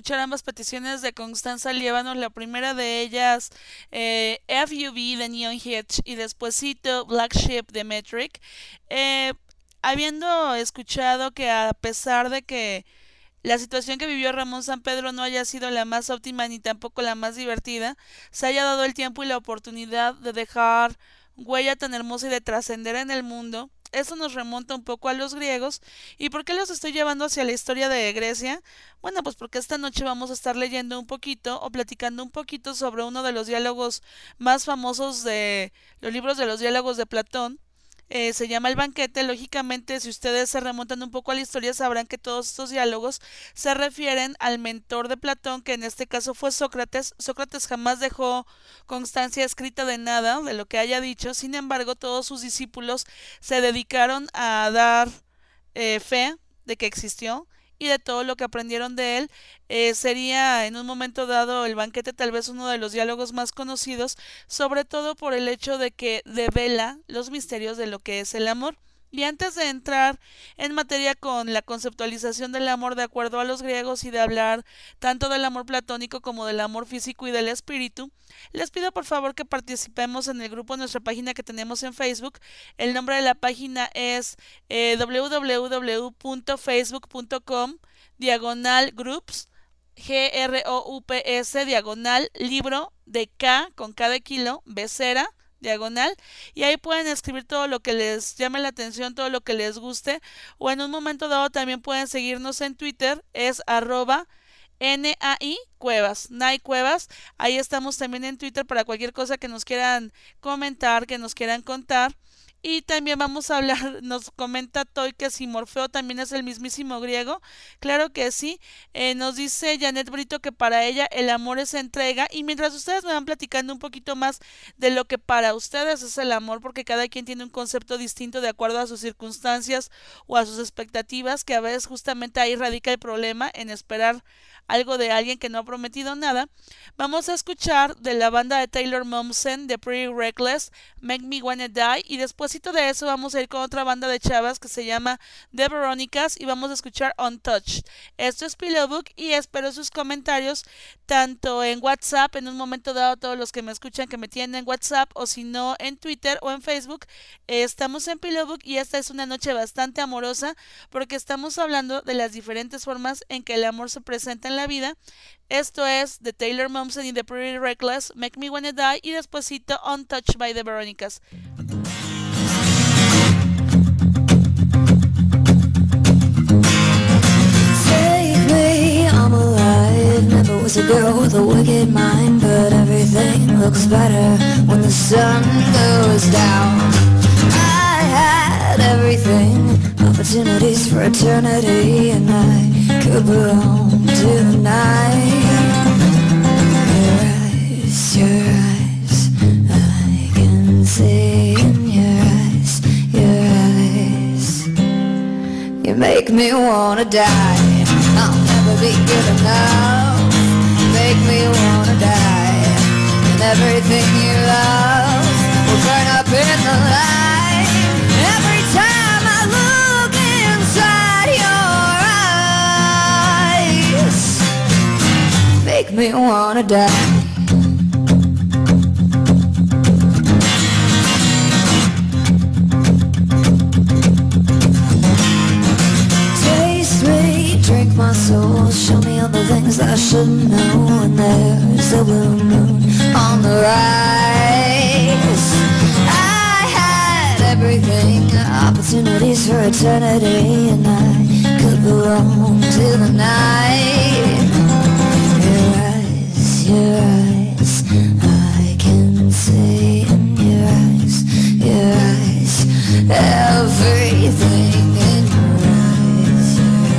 Speaker 1: escuchar ambas peticiones de Constanza Liébanos, la primera de ellas eh, F U V de Neon Hitch y despuesito Black Sheep de Metric. Eh, habiendo escuchado que a pesar de que la situación que vivió Ramón Sampedro no haya sido la más óptima ni tampoco la más divertida, se haya dado el tiempo y la oportunidad de dejar huella tan hermosa y de trascender en el mundo. Eso nos remonta un poco a los griegos. ¿Y por qué los estoy llevando hacia la historia de Grecia? Bueno, pues porque esta noche vamos a estar leyendo un poquito o platicando un poquito sobre uno de los diálogos más famosos de los libros de los diálogos de Platón. Eh, se llama El Banquete. Lógicamente, si ustedes se remontan un poco a la historia, sabrán que todos estos diálogos se refieren al mentor de Platón, que en este caso fue Sócrates. Sócrates jamás dejó constancia escrita de nada, de lo que haya dicho. Sin embargo, todos sus discípulos se dedicaron a dar eh, fe de que existió y de todo lo que aprendieron de él. Eh, sería en un momento dado El Banquete tal vez uno de los diálogos más conocidos, sobre todo por el hecho de que devela los misterios de lo que es el amor. Y antes de entrar en materia con la conceptualización del amor de acuerdo a los griegos y de hablar tanto del amor platónico como del amor físico y del espíritu, les pido por favor que participemos en el grupo en nuestra página que tenemos en Facebook. El nombre de la página es eh, w w w punto facebook punto com diagonal groups G R O U P S diagonal libro de K con K de kilo becera diagonal, y ahí pueden escribir todo lo que les llame la atención, todo lo que les guste, o en un momento dado también pueden seguirnos en Twitter, es arroba N A I Cuevas, Nay Cuevas. Ahí estamos también en Twitter para cualquier cosa que nos quieran comentar, que nos quieran contar. Y también vamos a hablar, nos comenta Toy que si Morfeo también es el mismísimo griego. Claro que sí. Eh, nos dice Janet Brito que para ella el amor es entrega. Y mientras ustedes me van platicando un poquito más de lo que para ustedes es el amor, porque cada quien tiene un concepto distinto de acuerdo a sus circunstancias o a sus expectativas, que a veces justamente ahí radica el problema, en esperar algo de alguien que no ha prometido nada. Vamos a escuchar de la banda de Taylor Momsen, de Pretty Reckless, Make Me Wanna Die, y despuésito de eso vamos a ir con otra banda de chavas que se llama The Veronicas y vamos a escuchar Untouched. Esto es Pillow Book y espero sus comentarios tanto en WhatsApp, en un momento dado todos los que me escuchan que me tienen en WhatsApp, o si no en Twitter o en Facebook. Eh, estamos en Pillow Book y esta es una noche bastante amorosa porque estamos hablando de las diferentes formas en que el amor se presenta en la vida. Esto es de Taylor Momsen y The Pretty Reckless, Make Me Wanna Die, y despuesito Untouched by The Veronicas.
Speaker 5: Take me, I'm alive. Never was a girl with a wicked mind, but everything looks better when the sun goes down. I had everything, opportunities for eternity, and I could belong to the night. Your eyes, your eyes, I can see in your eyes, your eyes. You make me wanna die. I'll never be good enough. You make me wanna die. And everything you love will burn up in the light. Every time I look inside your eyes, make me wanna die. Drink my soul, show me all the things I should know. And there's a blue moon on the rise. I had everything, opportunities for eternity, and I could belong to the night. Your eyes, your eyes, I can see in your eyes, your eyes, everything in your eyes.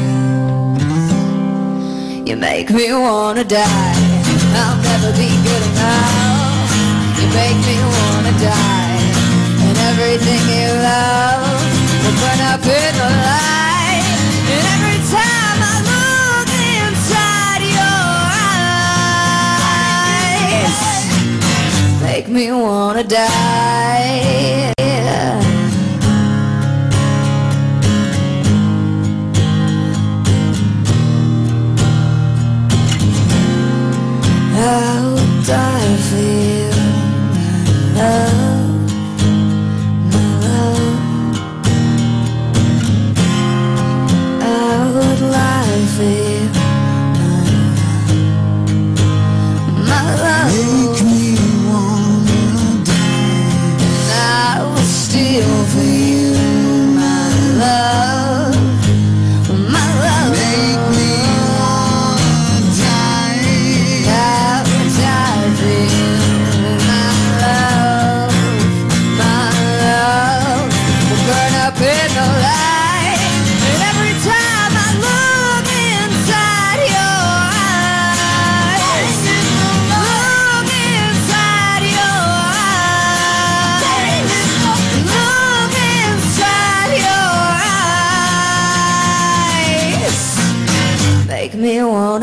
Speaker 5: You make me wanna die. I'll never be good enough. You make me wanna die. And everything you love will burn up in the light. And every time I look inside your eyes, make me wanna die. Yeah.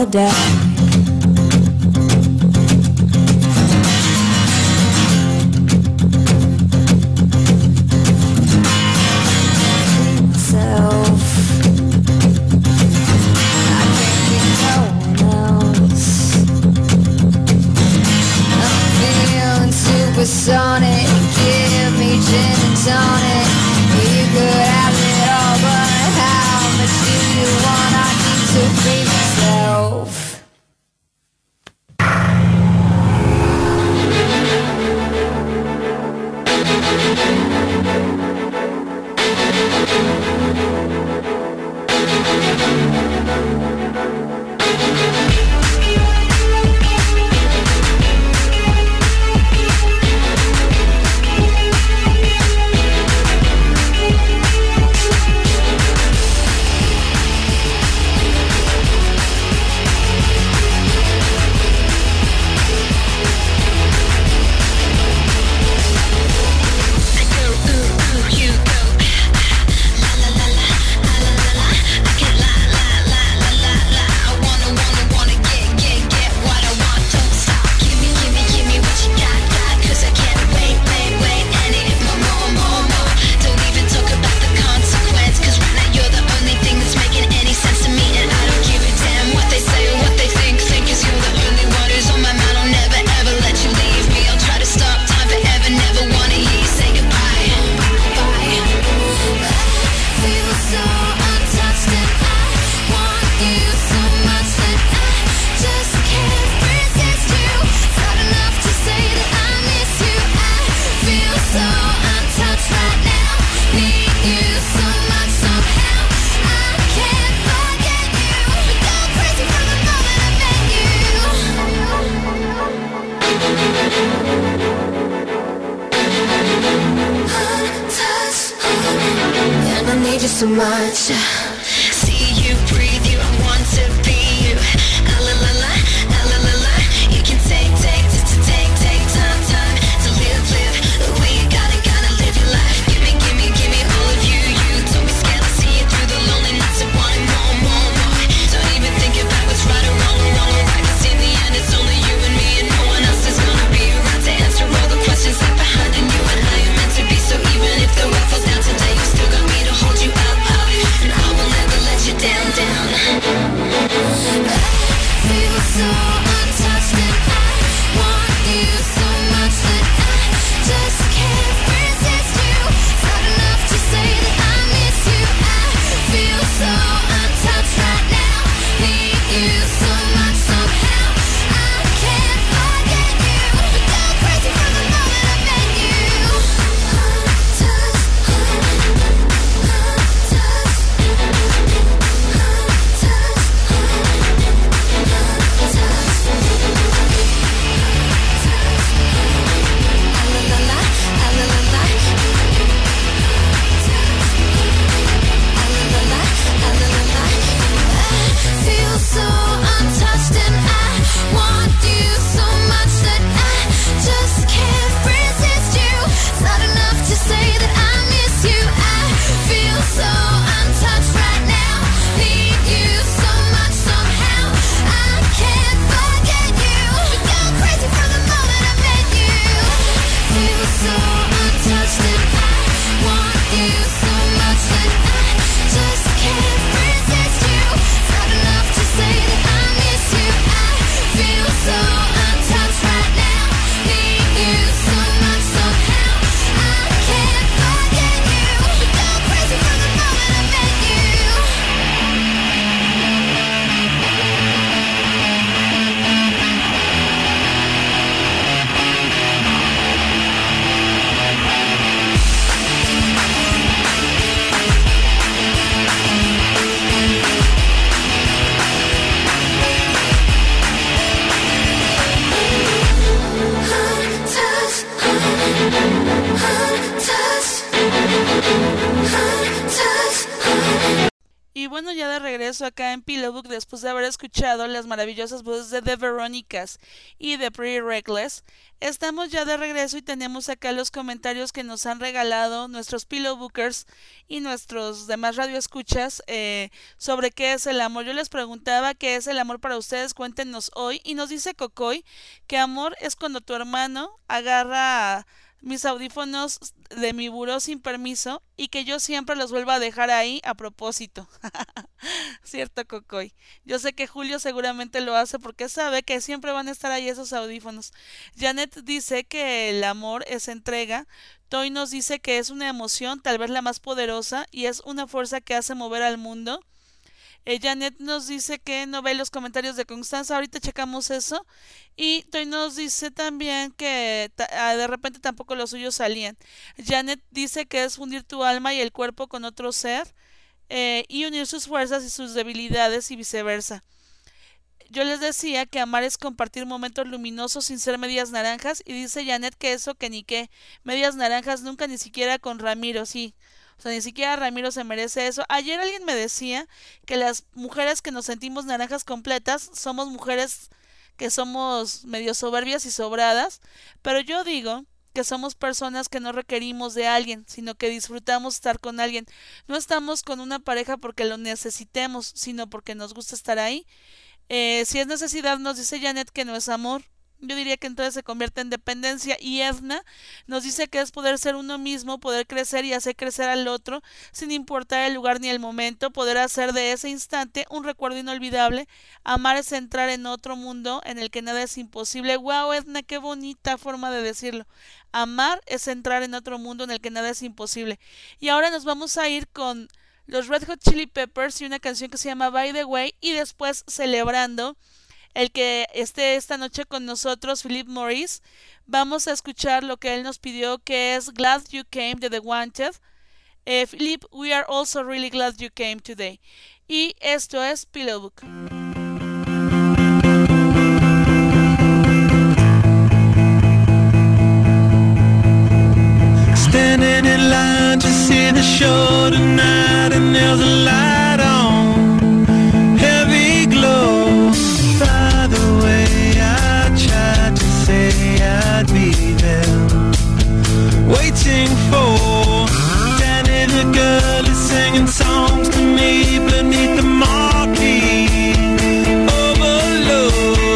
Speaker 5: die.
Speaker 8: Supersonic, give me gin and tonic. You could have it all, but how much do you want? I need to be myself. So much. See you, breathe you, I want to be you. Ah la la la, ah la la la. You can take, take, take, take, take time, time to live, live the way you gotta, gotta live your life. Give me, give me, give me all of you. You don't be scared to see it through the lonely nights and wanting more, more, more. Don't even think about what's right or wrong, or wrong or right. 'Cause in the end, it's only you and me, and no one else is gonna be around to answer all the questions left behind. And you and I are meant to be, so even if the world falls down today, you still got me to hold you up, up. And I will never
Speaker 1: bueno, ya de regreso acá en Pillowbook después de haber escuchado las maravillosas voces de The Veronicas y de Pretty Reckless, estamos ya de regreso y tenemos acá los comentarios que nos han regalado nuestros Pillowbookers y nuestros demás radioescuchas eh, sobre qué es el amor. Yo les preguntaba qué es el amor para ustedes, cuéntenos hoy, y nos dice Cocoy que amor es cuando tu hermano agarra mis audífonos de mi buró sin permiso y que yo siempre los vuelva a dejar ahí a propósito. Cierto, Cocoy. Yo sé que Julio seguramente lo hace porque sabe que siempre van a estar ahí esos audífonos. Janet dice que el amor es entrega. Toy nos dice que es una emoción, tal vez la más poderosa, y es una fuerza que hace mover al mundo. Eh, Janet nos dice que no ve los comentarios de Constanza, ahorita checamos eso. Y Toy nos dice también que ta- de repente tampoco los suyos salían. Janet dice que es fundir tu alma y el cuerpo con otro ser eh, y unir sus fuerzas y sus debilidades y viceversa. Yo les decía que amar es compartir momentos luminosos sin ser medias naranjas, y dice Janet que eso que ni qué, medias naranjas nunca, ni siquiera con Ramiro, sí. O sea, ni siquiera Ramiro se merece eso. Ayer alguien me decía que las mujeres que nos sentimos naranjas completas somos mujeres que somos medio soberbias y sobradas, pero yo digo que somos personas que no requerimos de alguien, sino que disfrutamos estar con alguien. No estamos con una pareja porque lo necesitemos, sino porque nos gusta estar ahí. Eh, si es necesidad, nos dice Janet que no es amor. Yo diría que entonces se convierte en dependencia. Y Edna nos dice que es poder ser uno mismo, poder crecer y hacer crecer al otro sin importar el lugar ni el momento, poder hacer de ese instante un recuerdo inolvidable. Amar es entrar en otro mundo en el que nada es imposible. Wow, Edna, qué bonita forma de decirlo. Amar es entrar en otro mundo en el que nada es imposible. Y ahora nos vamos a ir con los Red Hot Chili Peppers y una canción que se llama By the Way, y después celebrando el que esté esta noche con nosotros Philip Morris, vamos a escuchar lo que él nos pidió, que es Glad You Came de The Wanted. eh, Philip, we are also really glad you came today. Y esto es Pillowbook.
Speaker 2: Standing in line to see the show tonight, and there's a light on, heavy glow. By the way, I tried to say I'd be there, waiting for Danny the girl is singing songs to me beneath the marquee. Overload.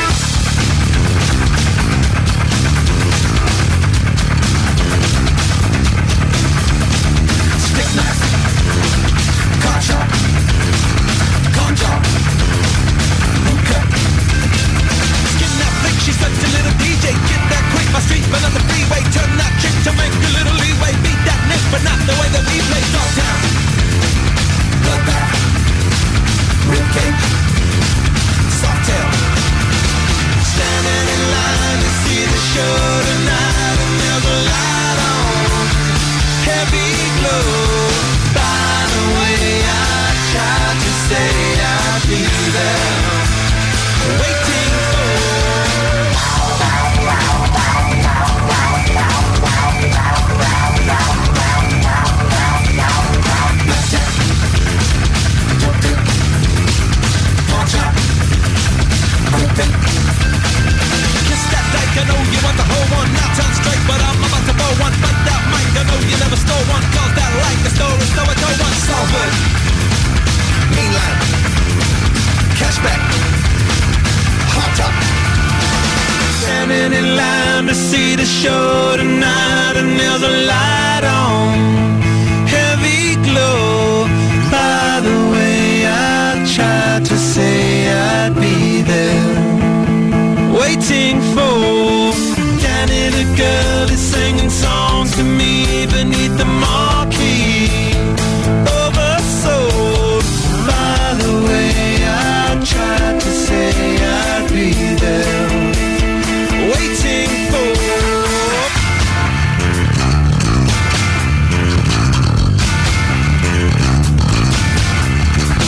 Speaker 2: She's such a little D J, get that quick, my street, but on the freeway, turn that chick to make a little leeway, beat that nick, but not the way that we play. Dogtown, bloodbath, ribcage, softail, standing in line to see the show tonight, and there's a light on, heavy glow. By the way, I tried to say I'd be there, waiting for. Kiss that dyke, I know you want the whole one. Now turn straight, but I'm about to blow one. Bite that mic, I know you never stole one. Cause that like the story, so I told one. Salford, Mainline, Cashback, Hot Top. Standing in line to see the show tonight, and there's a light on, heavy glow. By the way, I tried to say I'd be there, waiting for Danny the girl is singing songs to me beneath the marquee. Oversold. By the way, I tried to say I'd be there, waiting for.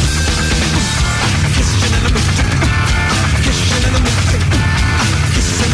Speaker 2: Kissing in the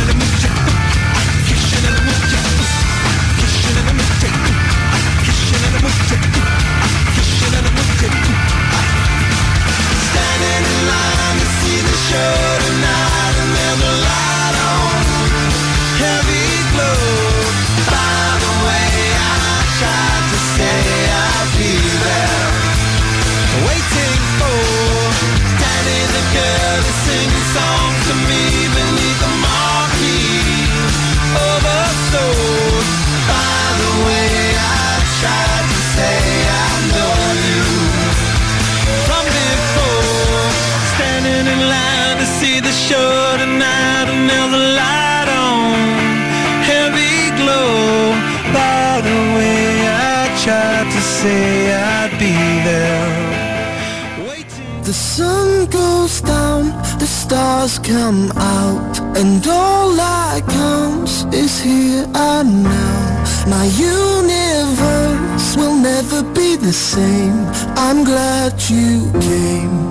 Speaker 2: say I'd be there.
Speaker 7: The sun goes down, the stars come out, and all that counts is here and now. My universe will never be the same. I'm glad you came.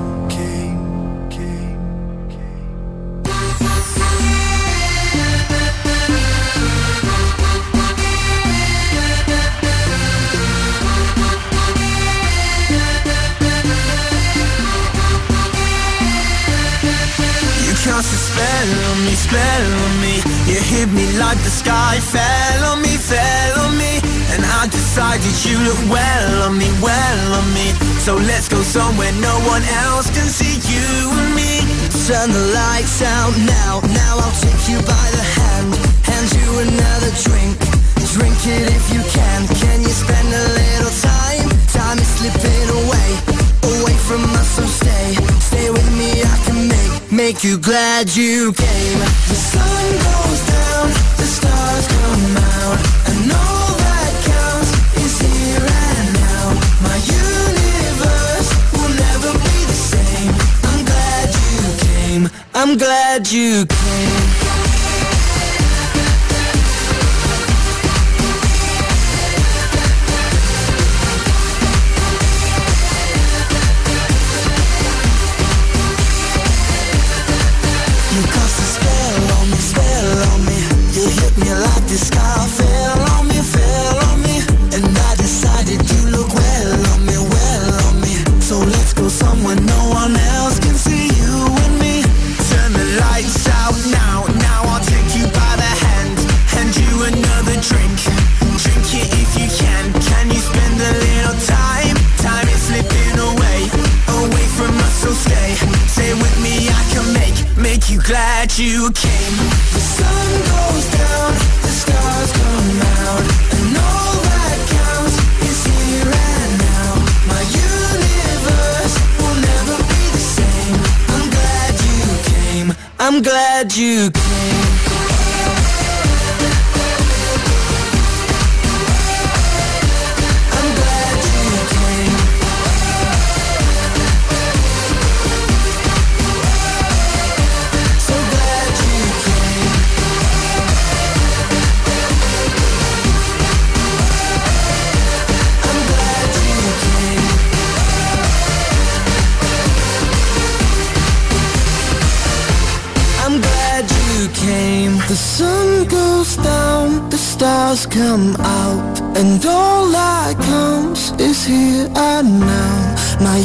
Speaker 2: Cast a spell on me, spell on me. You hit me like the sky fell on me, fell on me. And I decided you look well on me, well on me. So let's go somewhere no one else can see you and me.
Speaker 7: Turn the lights out now, now I'll take you by the hand. Hand you another drink, drink it if you can. Can you spend a little time? Time is slipping away, away from us, so stay. Stay with me, I can make Make you glad you came. The sun goes down, the stars come out, and all that counts is here and now. My universe will never be the same. I'm glad you came. I'm glad you came. You like the sky fell on me, fell on me. And I decided you look well on me, well on me. So let's go somewhere no one else can see you and me.
Speaker 2: Turn the lights out now, now I'll take you by the hand. Hand you another drink, drink it if you can. Can you spend a little time? Time is slipping away, away from us, so stay. Stay with me, I can make, make you glad you came.
Speaker 7: The sun goes down, the stars come out, and all that counts is here and now. My universe will never be the same. I'm glad you came. I'm glad you came. I'm glad you came. So glad you came. I'm glad you came. I'm glad you came. The sun goes down, the stars come out, and all that counts is here and now. My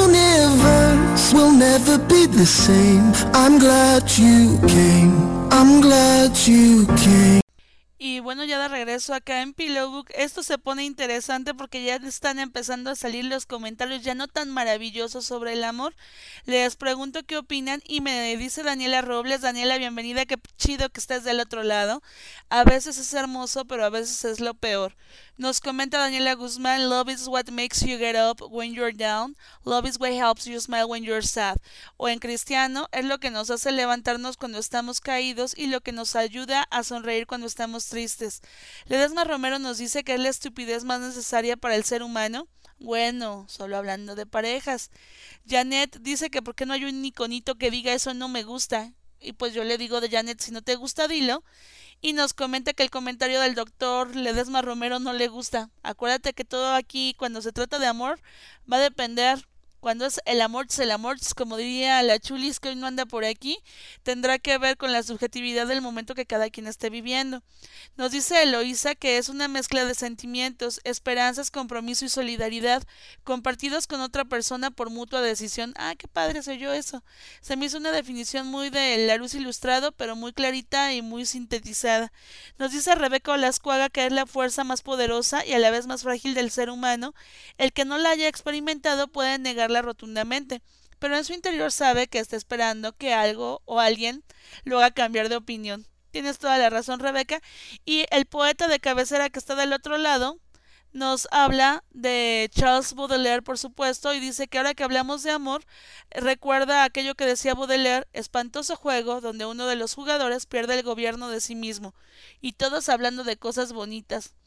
Speaker 7: universe will never be the same. I'm glad you came. I'm glad you came.
Speaker 1: Y bueno, ya de regreso acá en Pillowbook, esto se pone interesante porque ya están empezando a salir los comentarios ya no tan maravillosos sobre el amor. Les pregunto qué opinan y me dice Daniela Robles. Daniela, bienvenida, qué chido que estés del otro lado. A veces es hermoso, pero a veces es lo peor. Nos comenta Daniela Guzmán: Love is what makes you get up when you're down. Love is what helps you smile when you're sad. O en cristiano, es lo que nos hace levantarnos cuando estamos caídos y lo que nos ayuda a sonreír cuando estamos tristes. Ledesma Romero nos dice que es la estupidez más necesaria para el ser humano. Bueno, solo hablando de parejas. Janet dice que por qué no hay un iconito que diga eso no me gusta. Y pues yo le digo de Janet, si no te gusta, dilo. Y nos comenta que el comentario del doctor Ledesma Romero no le gusta. Acuérdate que todo aquí, cuando se trata de amor, va a depender. Cuando es el amor, es el amor, como diría la Chulis, que hoy no anda por aquí, tendrá que ver con la subjetividad del momento que cada quien esté viviendo. Nos dice Eloísa que es una mezcla de sentimientos, esperanzas, compromiso y solidaridad, compartidos con otra persona por mutua decisión. Ah, qué padre se oyó eso. Se me hizo una definición muy de Larousse Ilustrado, pero muy clarita y muy sintetizada. Nos dice Rebeca Olascuaga que es la fuerza más poderosa y a la vez más frágil del ser humano. El que no la haya experimentado puede negar rotundamente, pero en su interior sabe que está esperando que algo o alguien lo haga cambiar de opinión. Tienes toda la razón, Rebeca. Y el poeta de cabecera que está del otro lado nos habla de Charles Baudelaire, por supuesto, y dice que ahora que hablamos de amor, recuerda aquello que decía Baudelaire: espantoso juego donde uno de los jugadores pierde el gobierno de sí mismo, y todos hablando de cosas bonitas.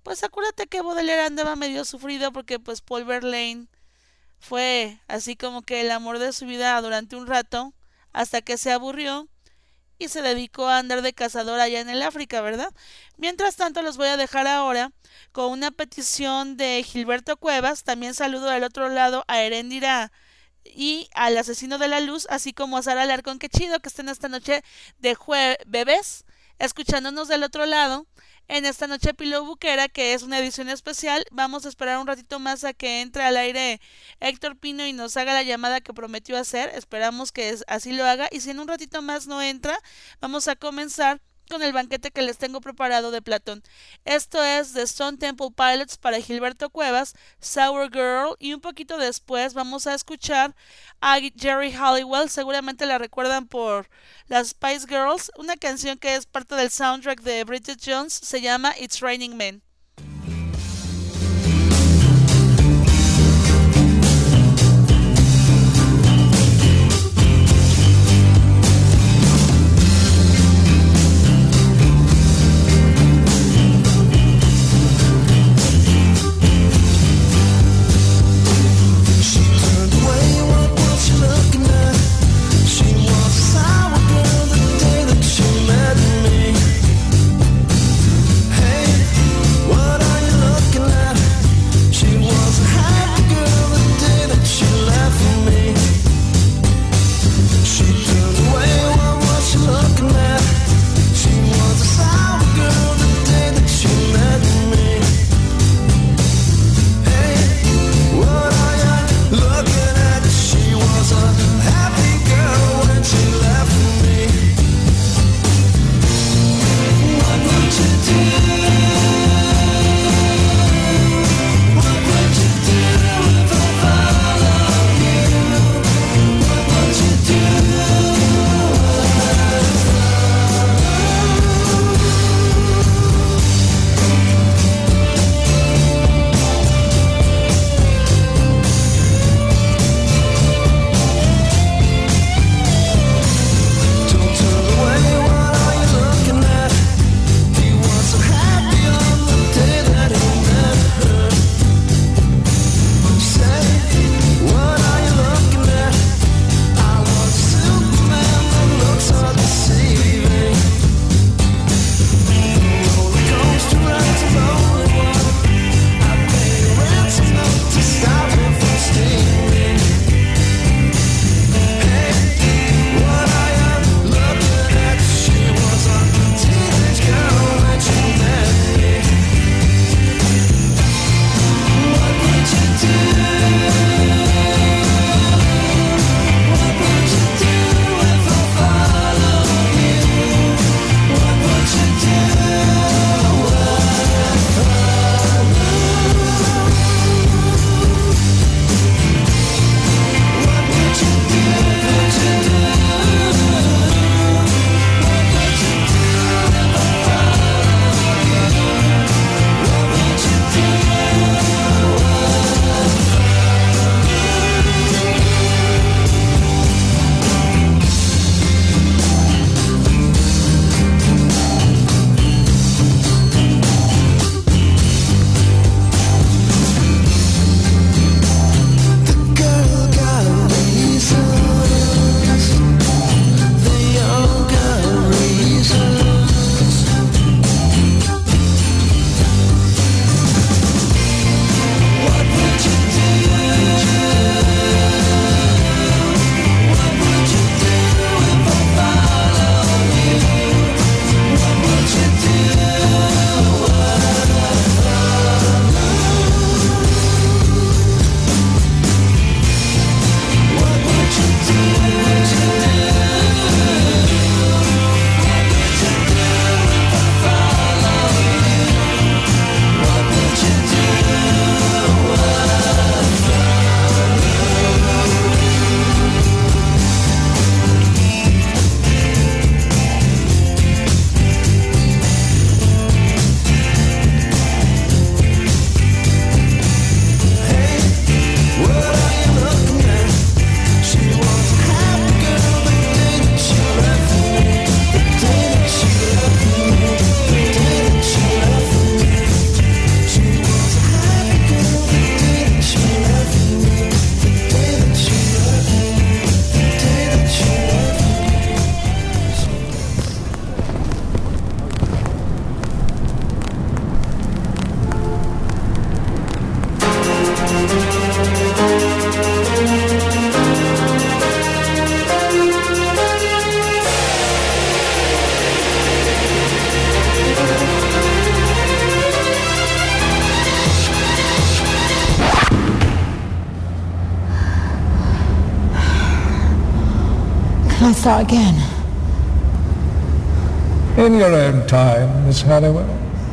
Speaker 1: pues acuérdate que Baudelaire andaba medio sufrido porque pues Paul Verlaine fue así como que el amor de su vida durante un rato, hasta que se aburrió y se dedicó a andar de cazador allá en el África, ¿verdad? Mientras tanto, los voy a dejar ahora con una petición de Gilberto Cuevas. También saludo del otro lado a Heréndira y al Asesino de la Luz, así como a Sara Alarcón. Qué chido que estén esta noche de jueves escuchándonos del otro lado en esta noche pilobuquera, que es una edición especial. Vamos a esperar un ratito más a que entre al aire Héctor Pino y nos haga la llamada que prometió hacer. Esperamos que así lo haga, y si en un ratito más no entra, vamos a comenzar con el banquete que les tengo preparado de Platón. Esto es de Stone Temple Pilots para Gilberto Cuevas, Sour Girl, y un poquito después vamos a escuchar a Jerry Halliwell. Seguramente la recuerdan por las Spice Girls, una canción que es parte del soundtrack de Bridget Jones, se llama It's Raining Men.
Speaker 9: Hey, start again.
Speaker 4: In your own time, Miss Halliwell.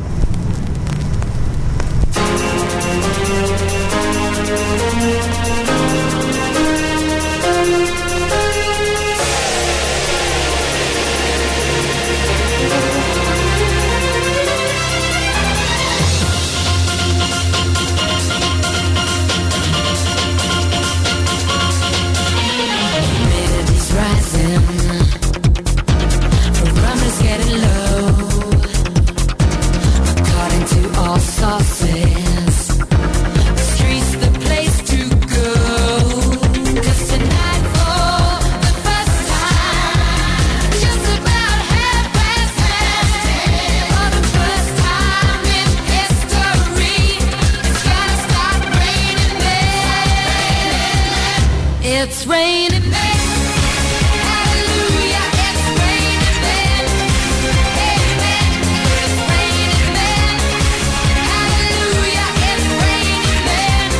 Speaker 5: It's raining men. Hallelujah, it's raining men. Amen. It's raining men. Hallelujah, it's raining men.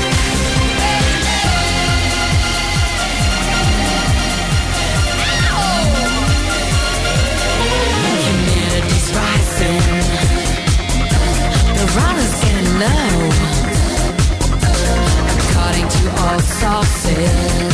Speaker 5: Amen. Humanity's rising. The runner's getting low. According to all sources.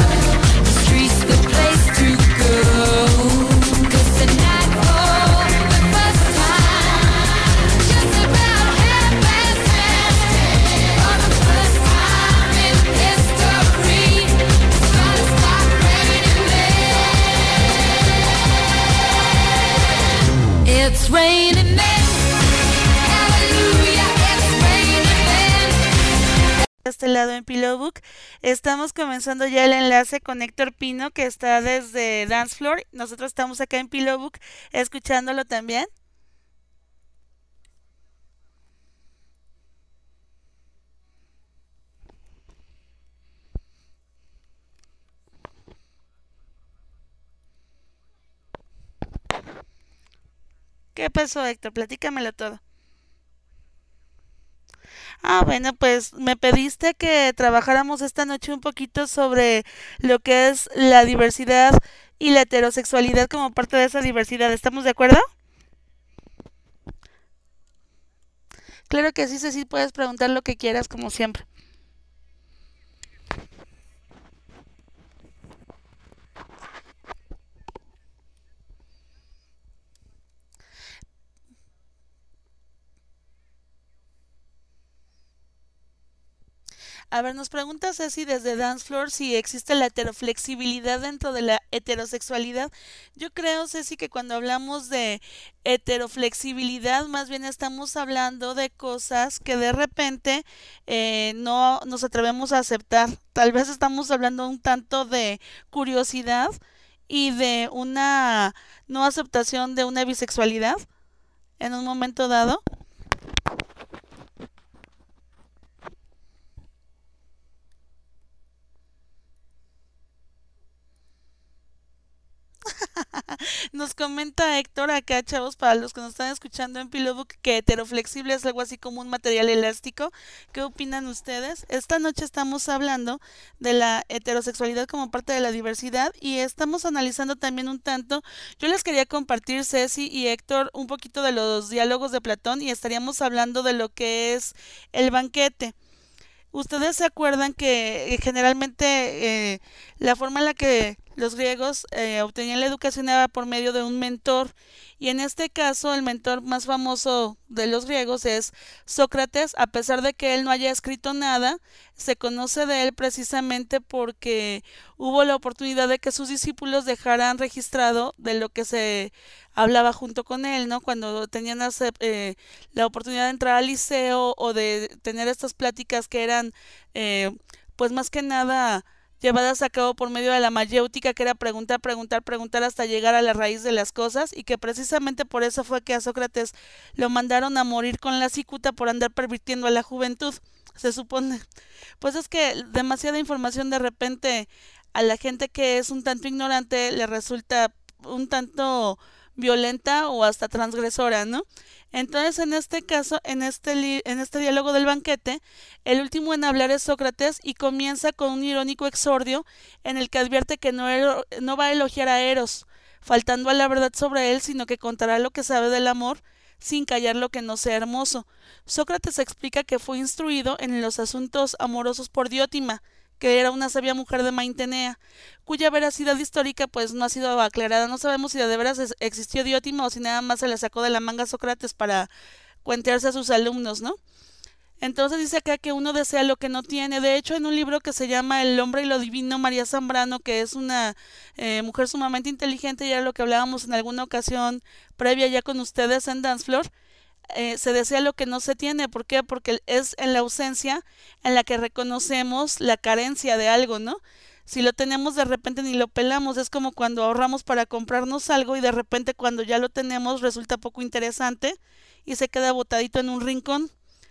Speaker 5: It's raining men. Hallelujah, it's raining men.
Speaker 1: De este lado en Pillowbook estamos comenzando ya el enlace con Héctor Pino, que está desde Dance Floor. Nosotros estamos acá en Pillowbook escuchándolo también. ¿Qué pasó, Héctor? Platícamelo todo. Ah, bueno, pues me pediste que trabajáramos esta noche un poquito sobre lo que es la diversidad y la heterosexualidad como parte de esa diversidad. ¿Estamos de acuerdo? Claro que sí, Ceci, puedes preguntar lo que quieras, como siempre. A ver, nos pregunta Ceci desde Dance Floor si existe la heteroflexibilidad dentro de la heterosexualidad. Yo creo, Ceci, que cuando hablamos de heteroflexibilidad, más bien estamos hablando de cosas que de repente eh, no nos atrevemos a aceptar. Tal vez estamos hablando un tanto de curiosidad y de una no aceptación de una bisexualidad en un momento dado. Nos comenta Héctor acá, chavos, para los que nos están escuchando en Pillowbook, que heteroflexible es algo así como un material elástico. ¿Qué opinan ustedes? Esta noche estamos hablando de la heterosexualidad como parte de la diversidad y estamos analizando también un tanto. Yo les quería compartir, Ceci y Héctor, un poquito de los diálogos de Platón y estaríamos hablando de lo que es el banquete. ¿Ustedes se acuerdan que eh, generalmente eh, la forma en la que los griegos eh, obtenían la educación era por medio de un mentor? Y en este caso el mentor más famoso de los griegos es Sócrates. A pesar de que él no haya escrito nada, se conoce de él precisamente porque hubo la oportunidad de que sus discípulos dejaran registrado de lo que se hablaba junto con él, ¿no? Cuando tenían eh, la oportunidad de entrar al liceo o de tener estas pláticas que eran eh, pues más que nada llevadas a cabo por medio de la mayéutica, que era preguntar, preguntar, preguntar hasta llegar a la raíz de las cosas, y que precisamente por eso fue que a Sócrates lo mandaron a morir con la cicuta por andar pervirtiendo a la juventud, se supone. Pues es que demasiada información de repente a la gente que es un tanto ignorante le resulta un tanto violenta o hasta transgresora, ¿no? Entonces, en este caso, en este, li- en este diálogo del banquete, el último en hablar es Sócrates y comienza con un irónico exordio en el que advierte que no, ero- no va a elogiar a Eros, faltando a la verdad sobre él, sino que contará lo que sabe del amor sin callar lo que no sea hermoso. Sócrates explica que fue instruido en los asuntos amorosos por Diótima, que era una sabia mujer de Maintenea, cuya veracidad histórica pues no ha sido aclarada. No sabemos si de veras es- existió Diótima o si nada más se le sacó de la manga a Sócrates para cuentearse a sus alumnos, ¿no? Entonces dice acá que uno desea lo que no tiene. De hecho, en un libro que se llama El hombre y lo divino, María Zambrano, que es una eh, mujer sumamente inteligente, y era lo que hablábamos en alguna ocasión previa ya con ustedes en Dance Floor, eh, se desea lo que no se tiene. ¿Por qué? Porque es en la ausencia en la que reconocemos la carencia de algo, ¿no? Si lo tenemos de repente ni lo pelamos, es como cuando ahorramos para comprarnos algo y de repente cuando ya lo tenemos resulta poco interesante y se queda botadito en un rincón.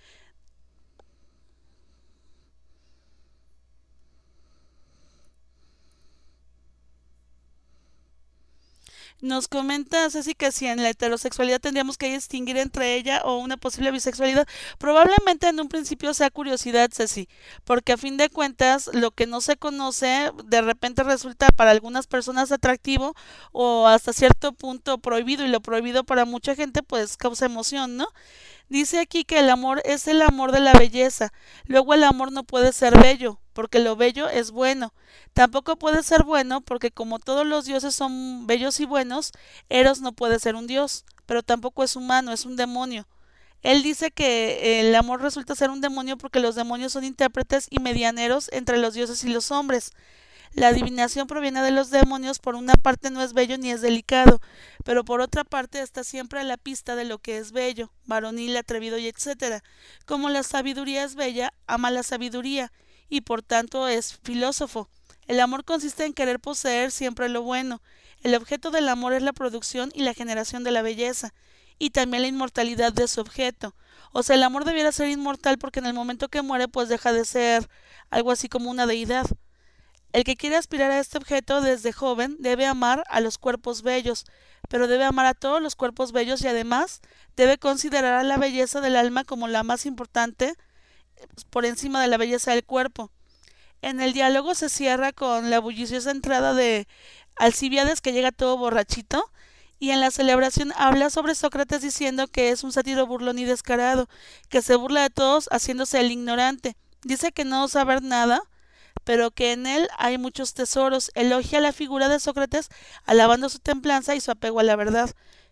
Speaker 1: Nos comenta Ceci que si en la heterosexualidad tendríamos que distinguir entre ella o una posible bisexualidad. Probablemente en un principio sea curiosidad, Ceci, porque a fin de cuentas lo que no se conoce de repente resulta para algunas personas atractivo o hasta cierto punto prohibido, y lo prohibido para mucha gente pues causa emoción, ¿no? Dice aquí que el amor es el amor de la belleza. Luego el amor no puede ser bello, porque lo bello es bueno. Tampoco puede ser bueno, porque como todos los dioses son bellos y buenos, Eros no puede ser un dios, pero tampoco es humano, es un demonio. Él dice que el amor resulta ser un demonio porque los demonios son intérpretes y medianeros entre los dioses y los hombres. La adivinación proviene de los demonios. Por una parte no es bello ni es delicado, pero por otra parte está siempre a la pista de lo que es bello, varonil, atrevido y etcétera. Como la sabiduría es bella, ama la sabiduría, y por tanto es filósofo. El amor consiste en querer poseer siempre lo bueno. El objeto del amor es la producción y la generación de la belleza, y también la inmortalidad de su objeto. O sea, el amor debiera ser inmortal porque en el momento que muere pues deja de ser algo así como una deidad. El que quiere aspirar a este objeto desde joven debe amar a los cuerpos bellos, pero debe amar a todos los cuerpos bellos y además debe considerar a la belleza del alma como la más importante por encima de la belleza del cuerpo. En el diálogo se cierra con la bulliciosa entrada de Alcibíades, que llega todo borrachito, y en la celebración habla sobre Sócrates diciendo que es un sátiro burlón y descarado, que se burla de todos haciéndose el ignorante. Dice que no saber nada, pero que en él hay muchos tesoros. Elogia la figura de Sócrates, alabando su templanza y su apego a la verdad.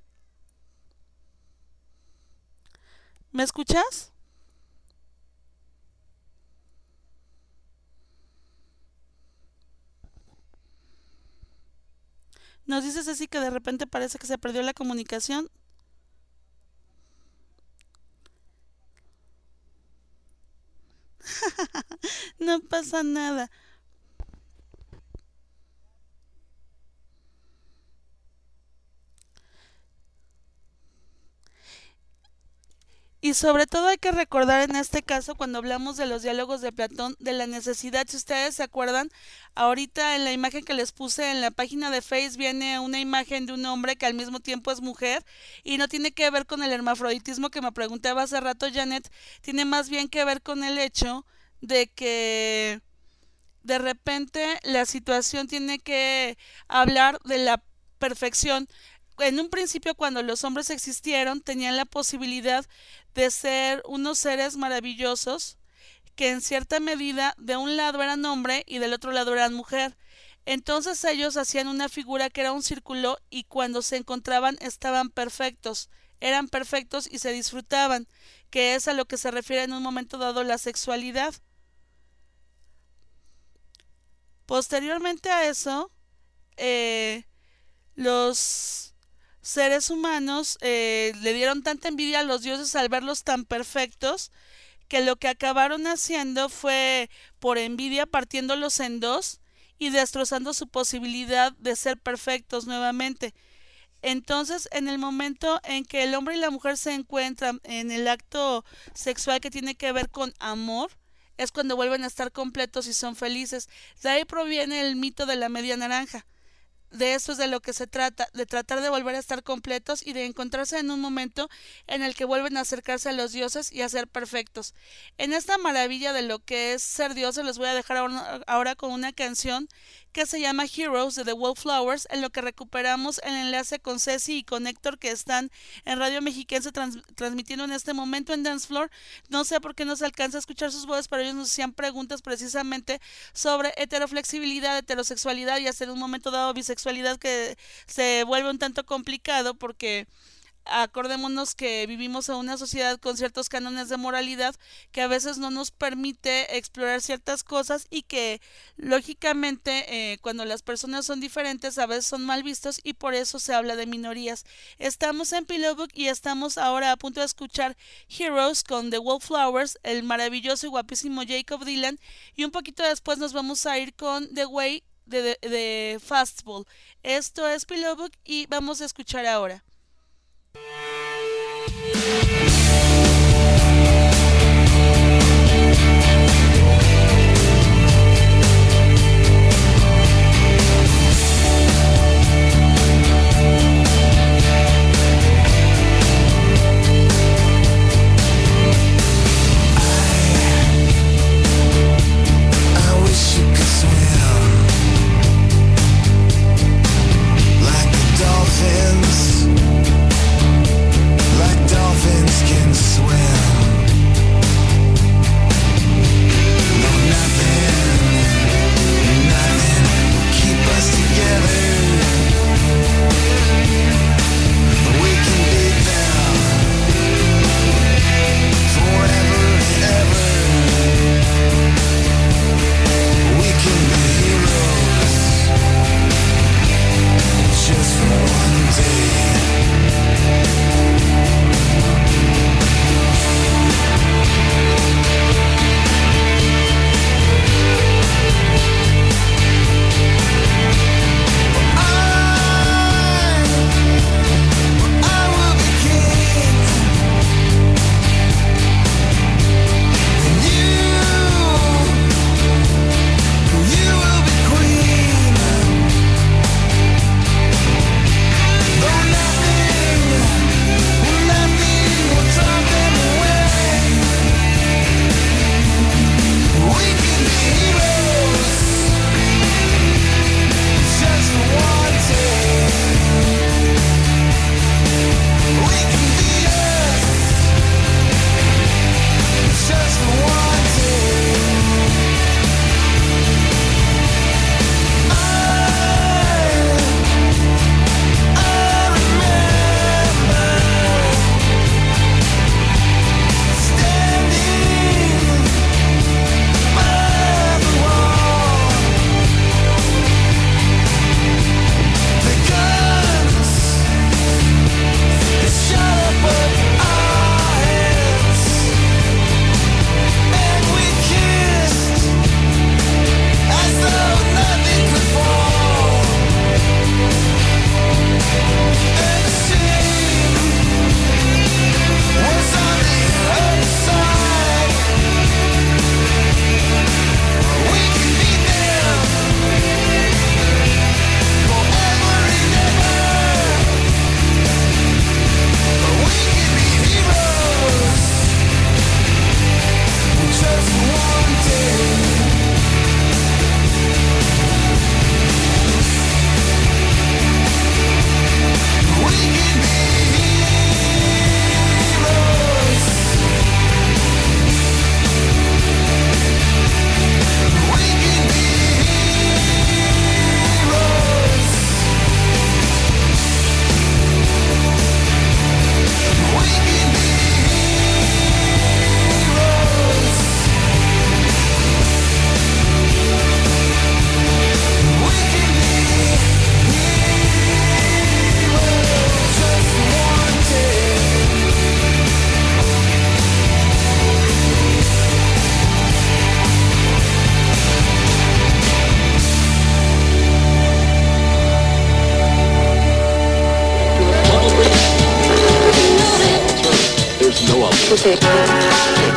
Speaker 1: ¿Me escuchas? Nos dices así que de repente parece que se perdió la comunicación. No pasa nada. Y sobre todo hay que recordar en este caso, cuando hablamos de los diálogos de Platón, de la necesidad. Si ustedes se acuerdan, ahorita en la imagen que les puse en la página de Face viene una imagen de un hombre que al mismo tiempo es mujer, y no tiene que ver con el hermafroditismo que me preguntaba hace rato Janet, tiene más bien que ver con el hecho de que de repente la situación tiene que hablar de la perfección. En un principio, cuando los hombres existieron, tenían la posibilidad de ser unos seres maravillosos que en cierta medida de un lado eran hombre y del otro lado eran mujer. Entonces ellos hacían una figura que era un círculo, y cuando se encontraban estaban perfectos, eran perfectos y se disfrutaban, que es a lo que se refiere en un momento dado la sexualidad. Posteriormente a eso, eh, los seres humanos eh, le dieron tanta envidia a los dioses al verlos tan perfectos, que lo que acabaron haciendo fue, por envidia, partiéndolos en dos y destrozando su posibilidad de ser perfectos nuevamente. Entonces, en el momento en que el hombre y la mujer se encuentran en el acto sexual que tiene que ver con amor, es cuando vuelven a estar completos y son felices. De ahí proviene el mito de la media naranja. de esto es de lo que se trata, de tratar de volver a estar completos y de encontrarse en un momento en el que vuelven a acercarse a los dioses y a ser perfectos. En esta maravilla de lo que es ser dioses les voy a dejar ahora, ahora con una canción que se llama Heroes de The Wallflowers, en lo que recuperamos el enlace con Ceci y con Héctor que están en Radio Mexiquense trans, transmitiendo en este momento en Dance Floor. No sé por qué no se alcanza a escuchar sus voces, pero ellos nos hacían preguntas precisamente sobre heteroflexibilidad, heterosexualidad y hasta en un momento dado bisexualidad, que se vuelve un tanto complicado porque acordémonos que vivimos en una sociedad con ciertos cánones de moralidad que a veces no nos permite explorar ciertas cosas y que lógicamente eh, cuando las personas son diferentes a veces son mal vistos y por eso se habla de minorías. Estamos en Pillow Book y estamos ahora a punto de escuchar Heroes con The Wallflowers, el maravilloso y guapísimo Jakob Dylan, y un poquito después nos vamos a ir con The Way de, de, de Fastball. Esto es Pillow Book y vamos a escuchar ahora.
Speaker 9: Okay.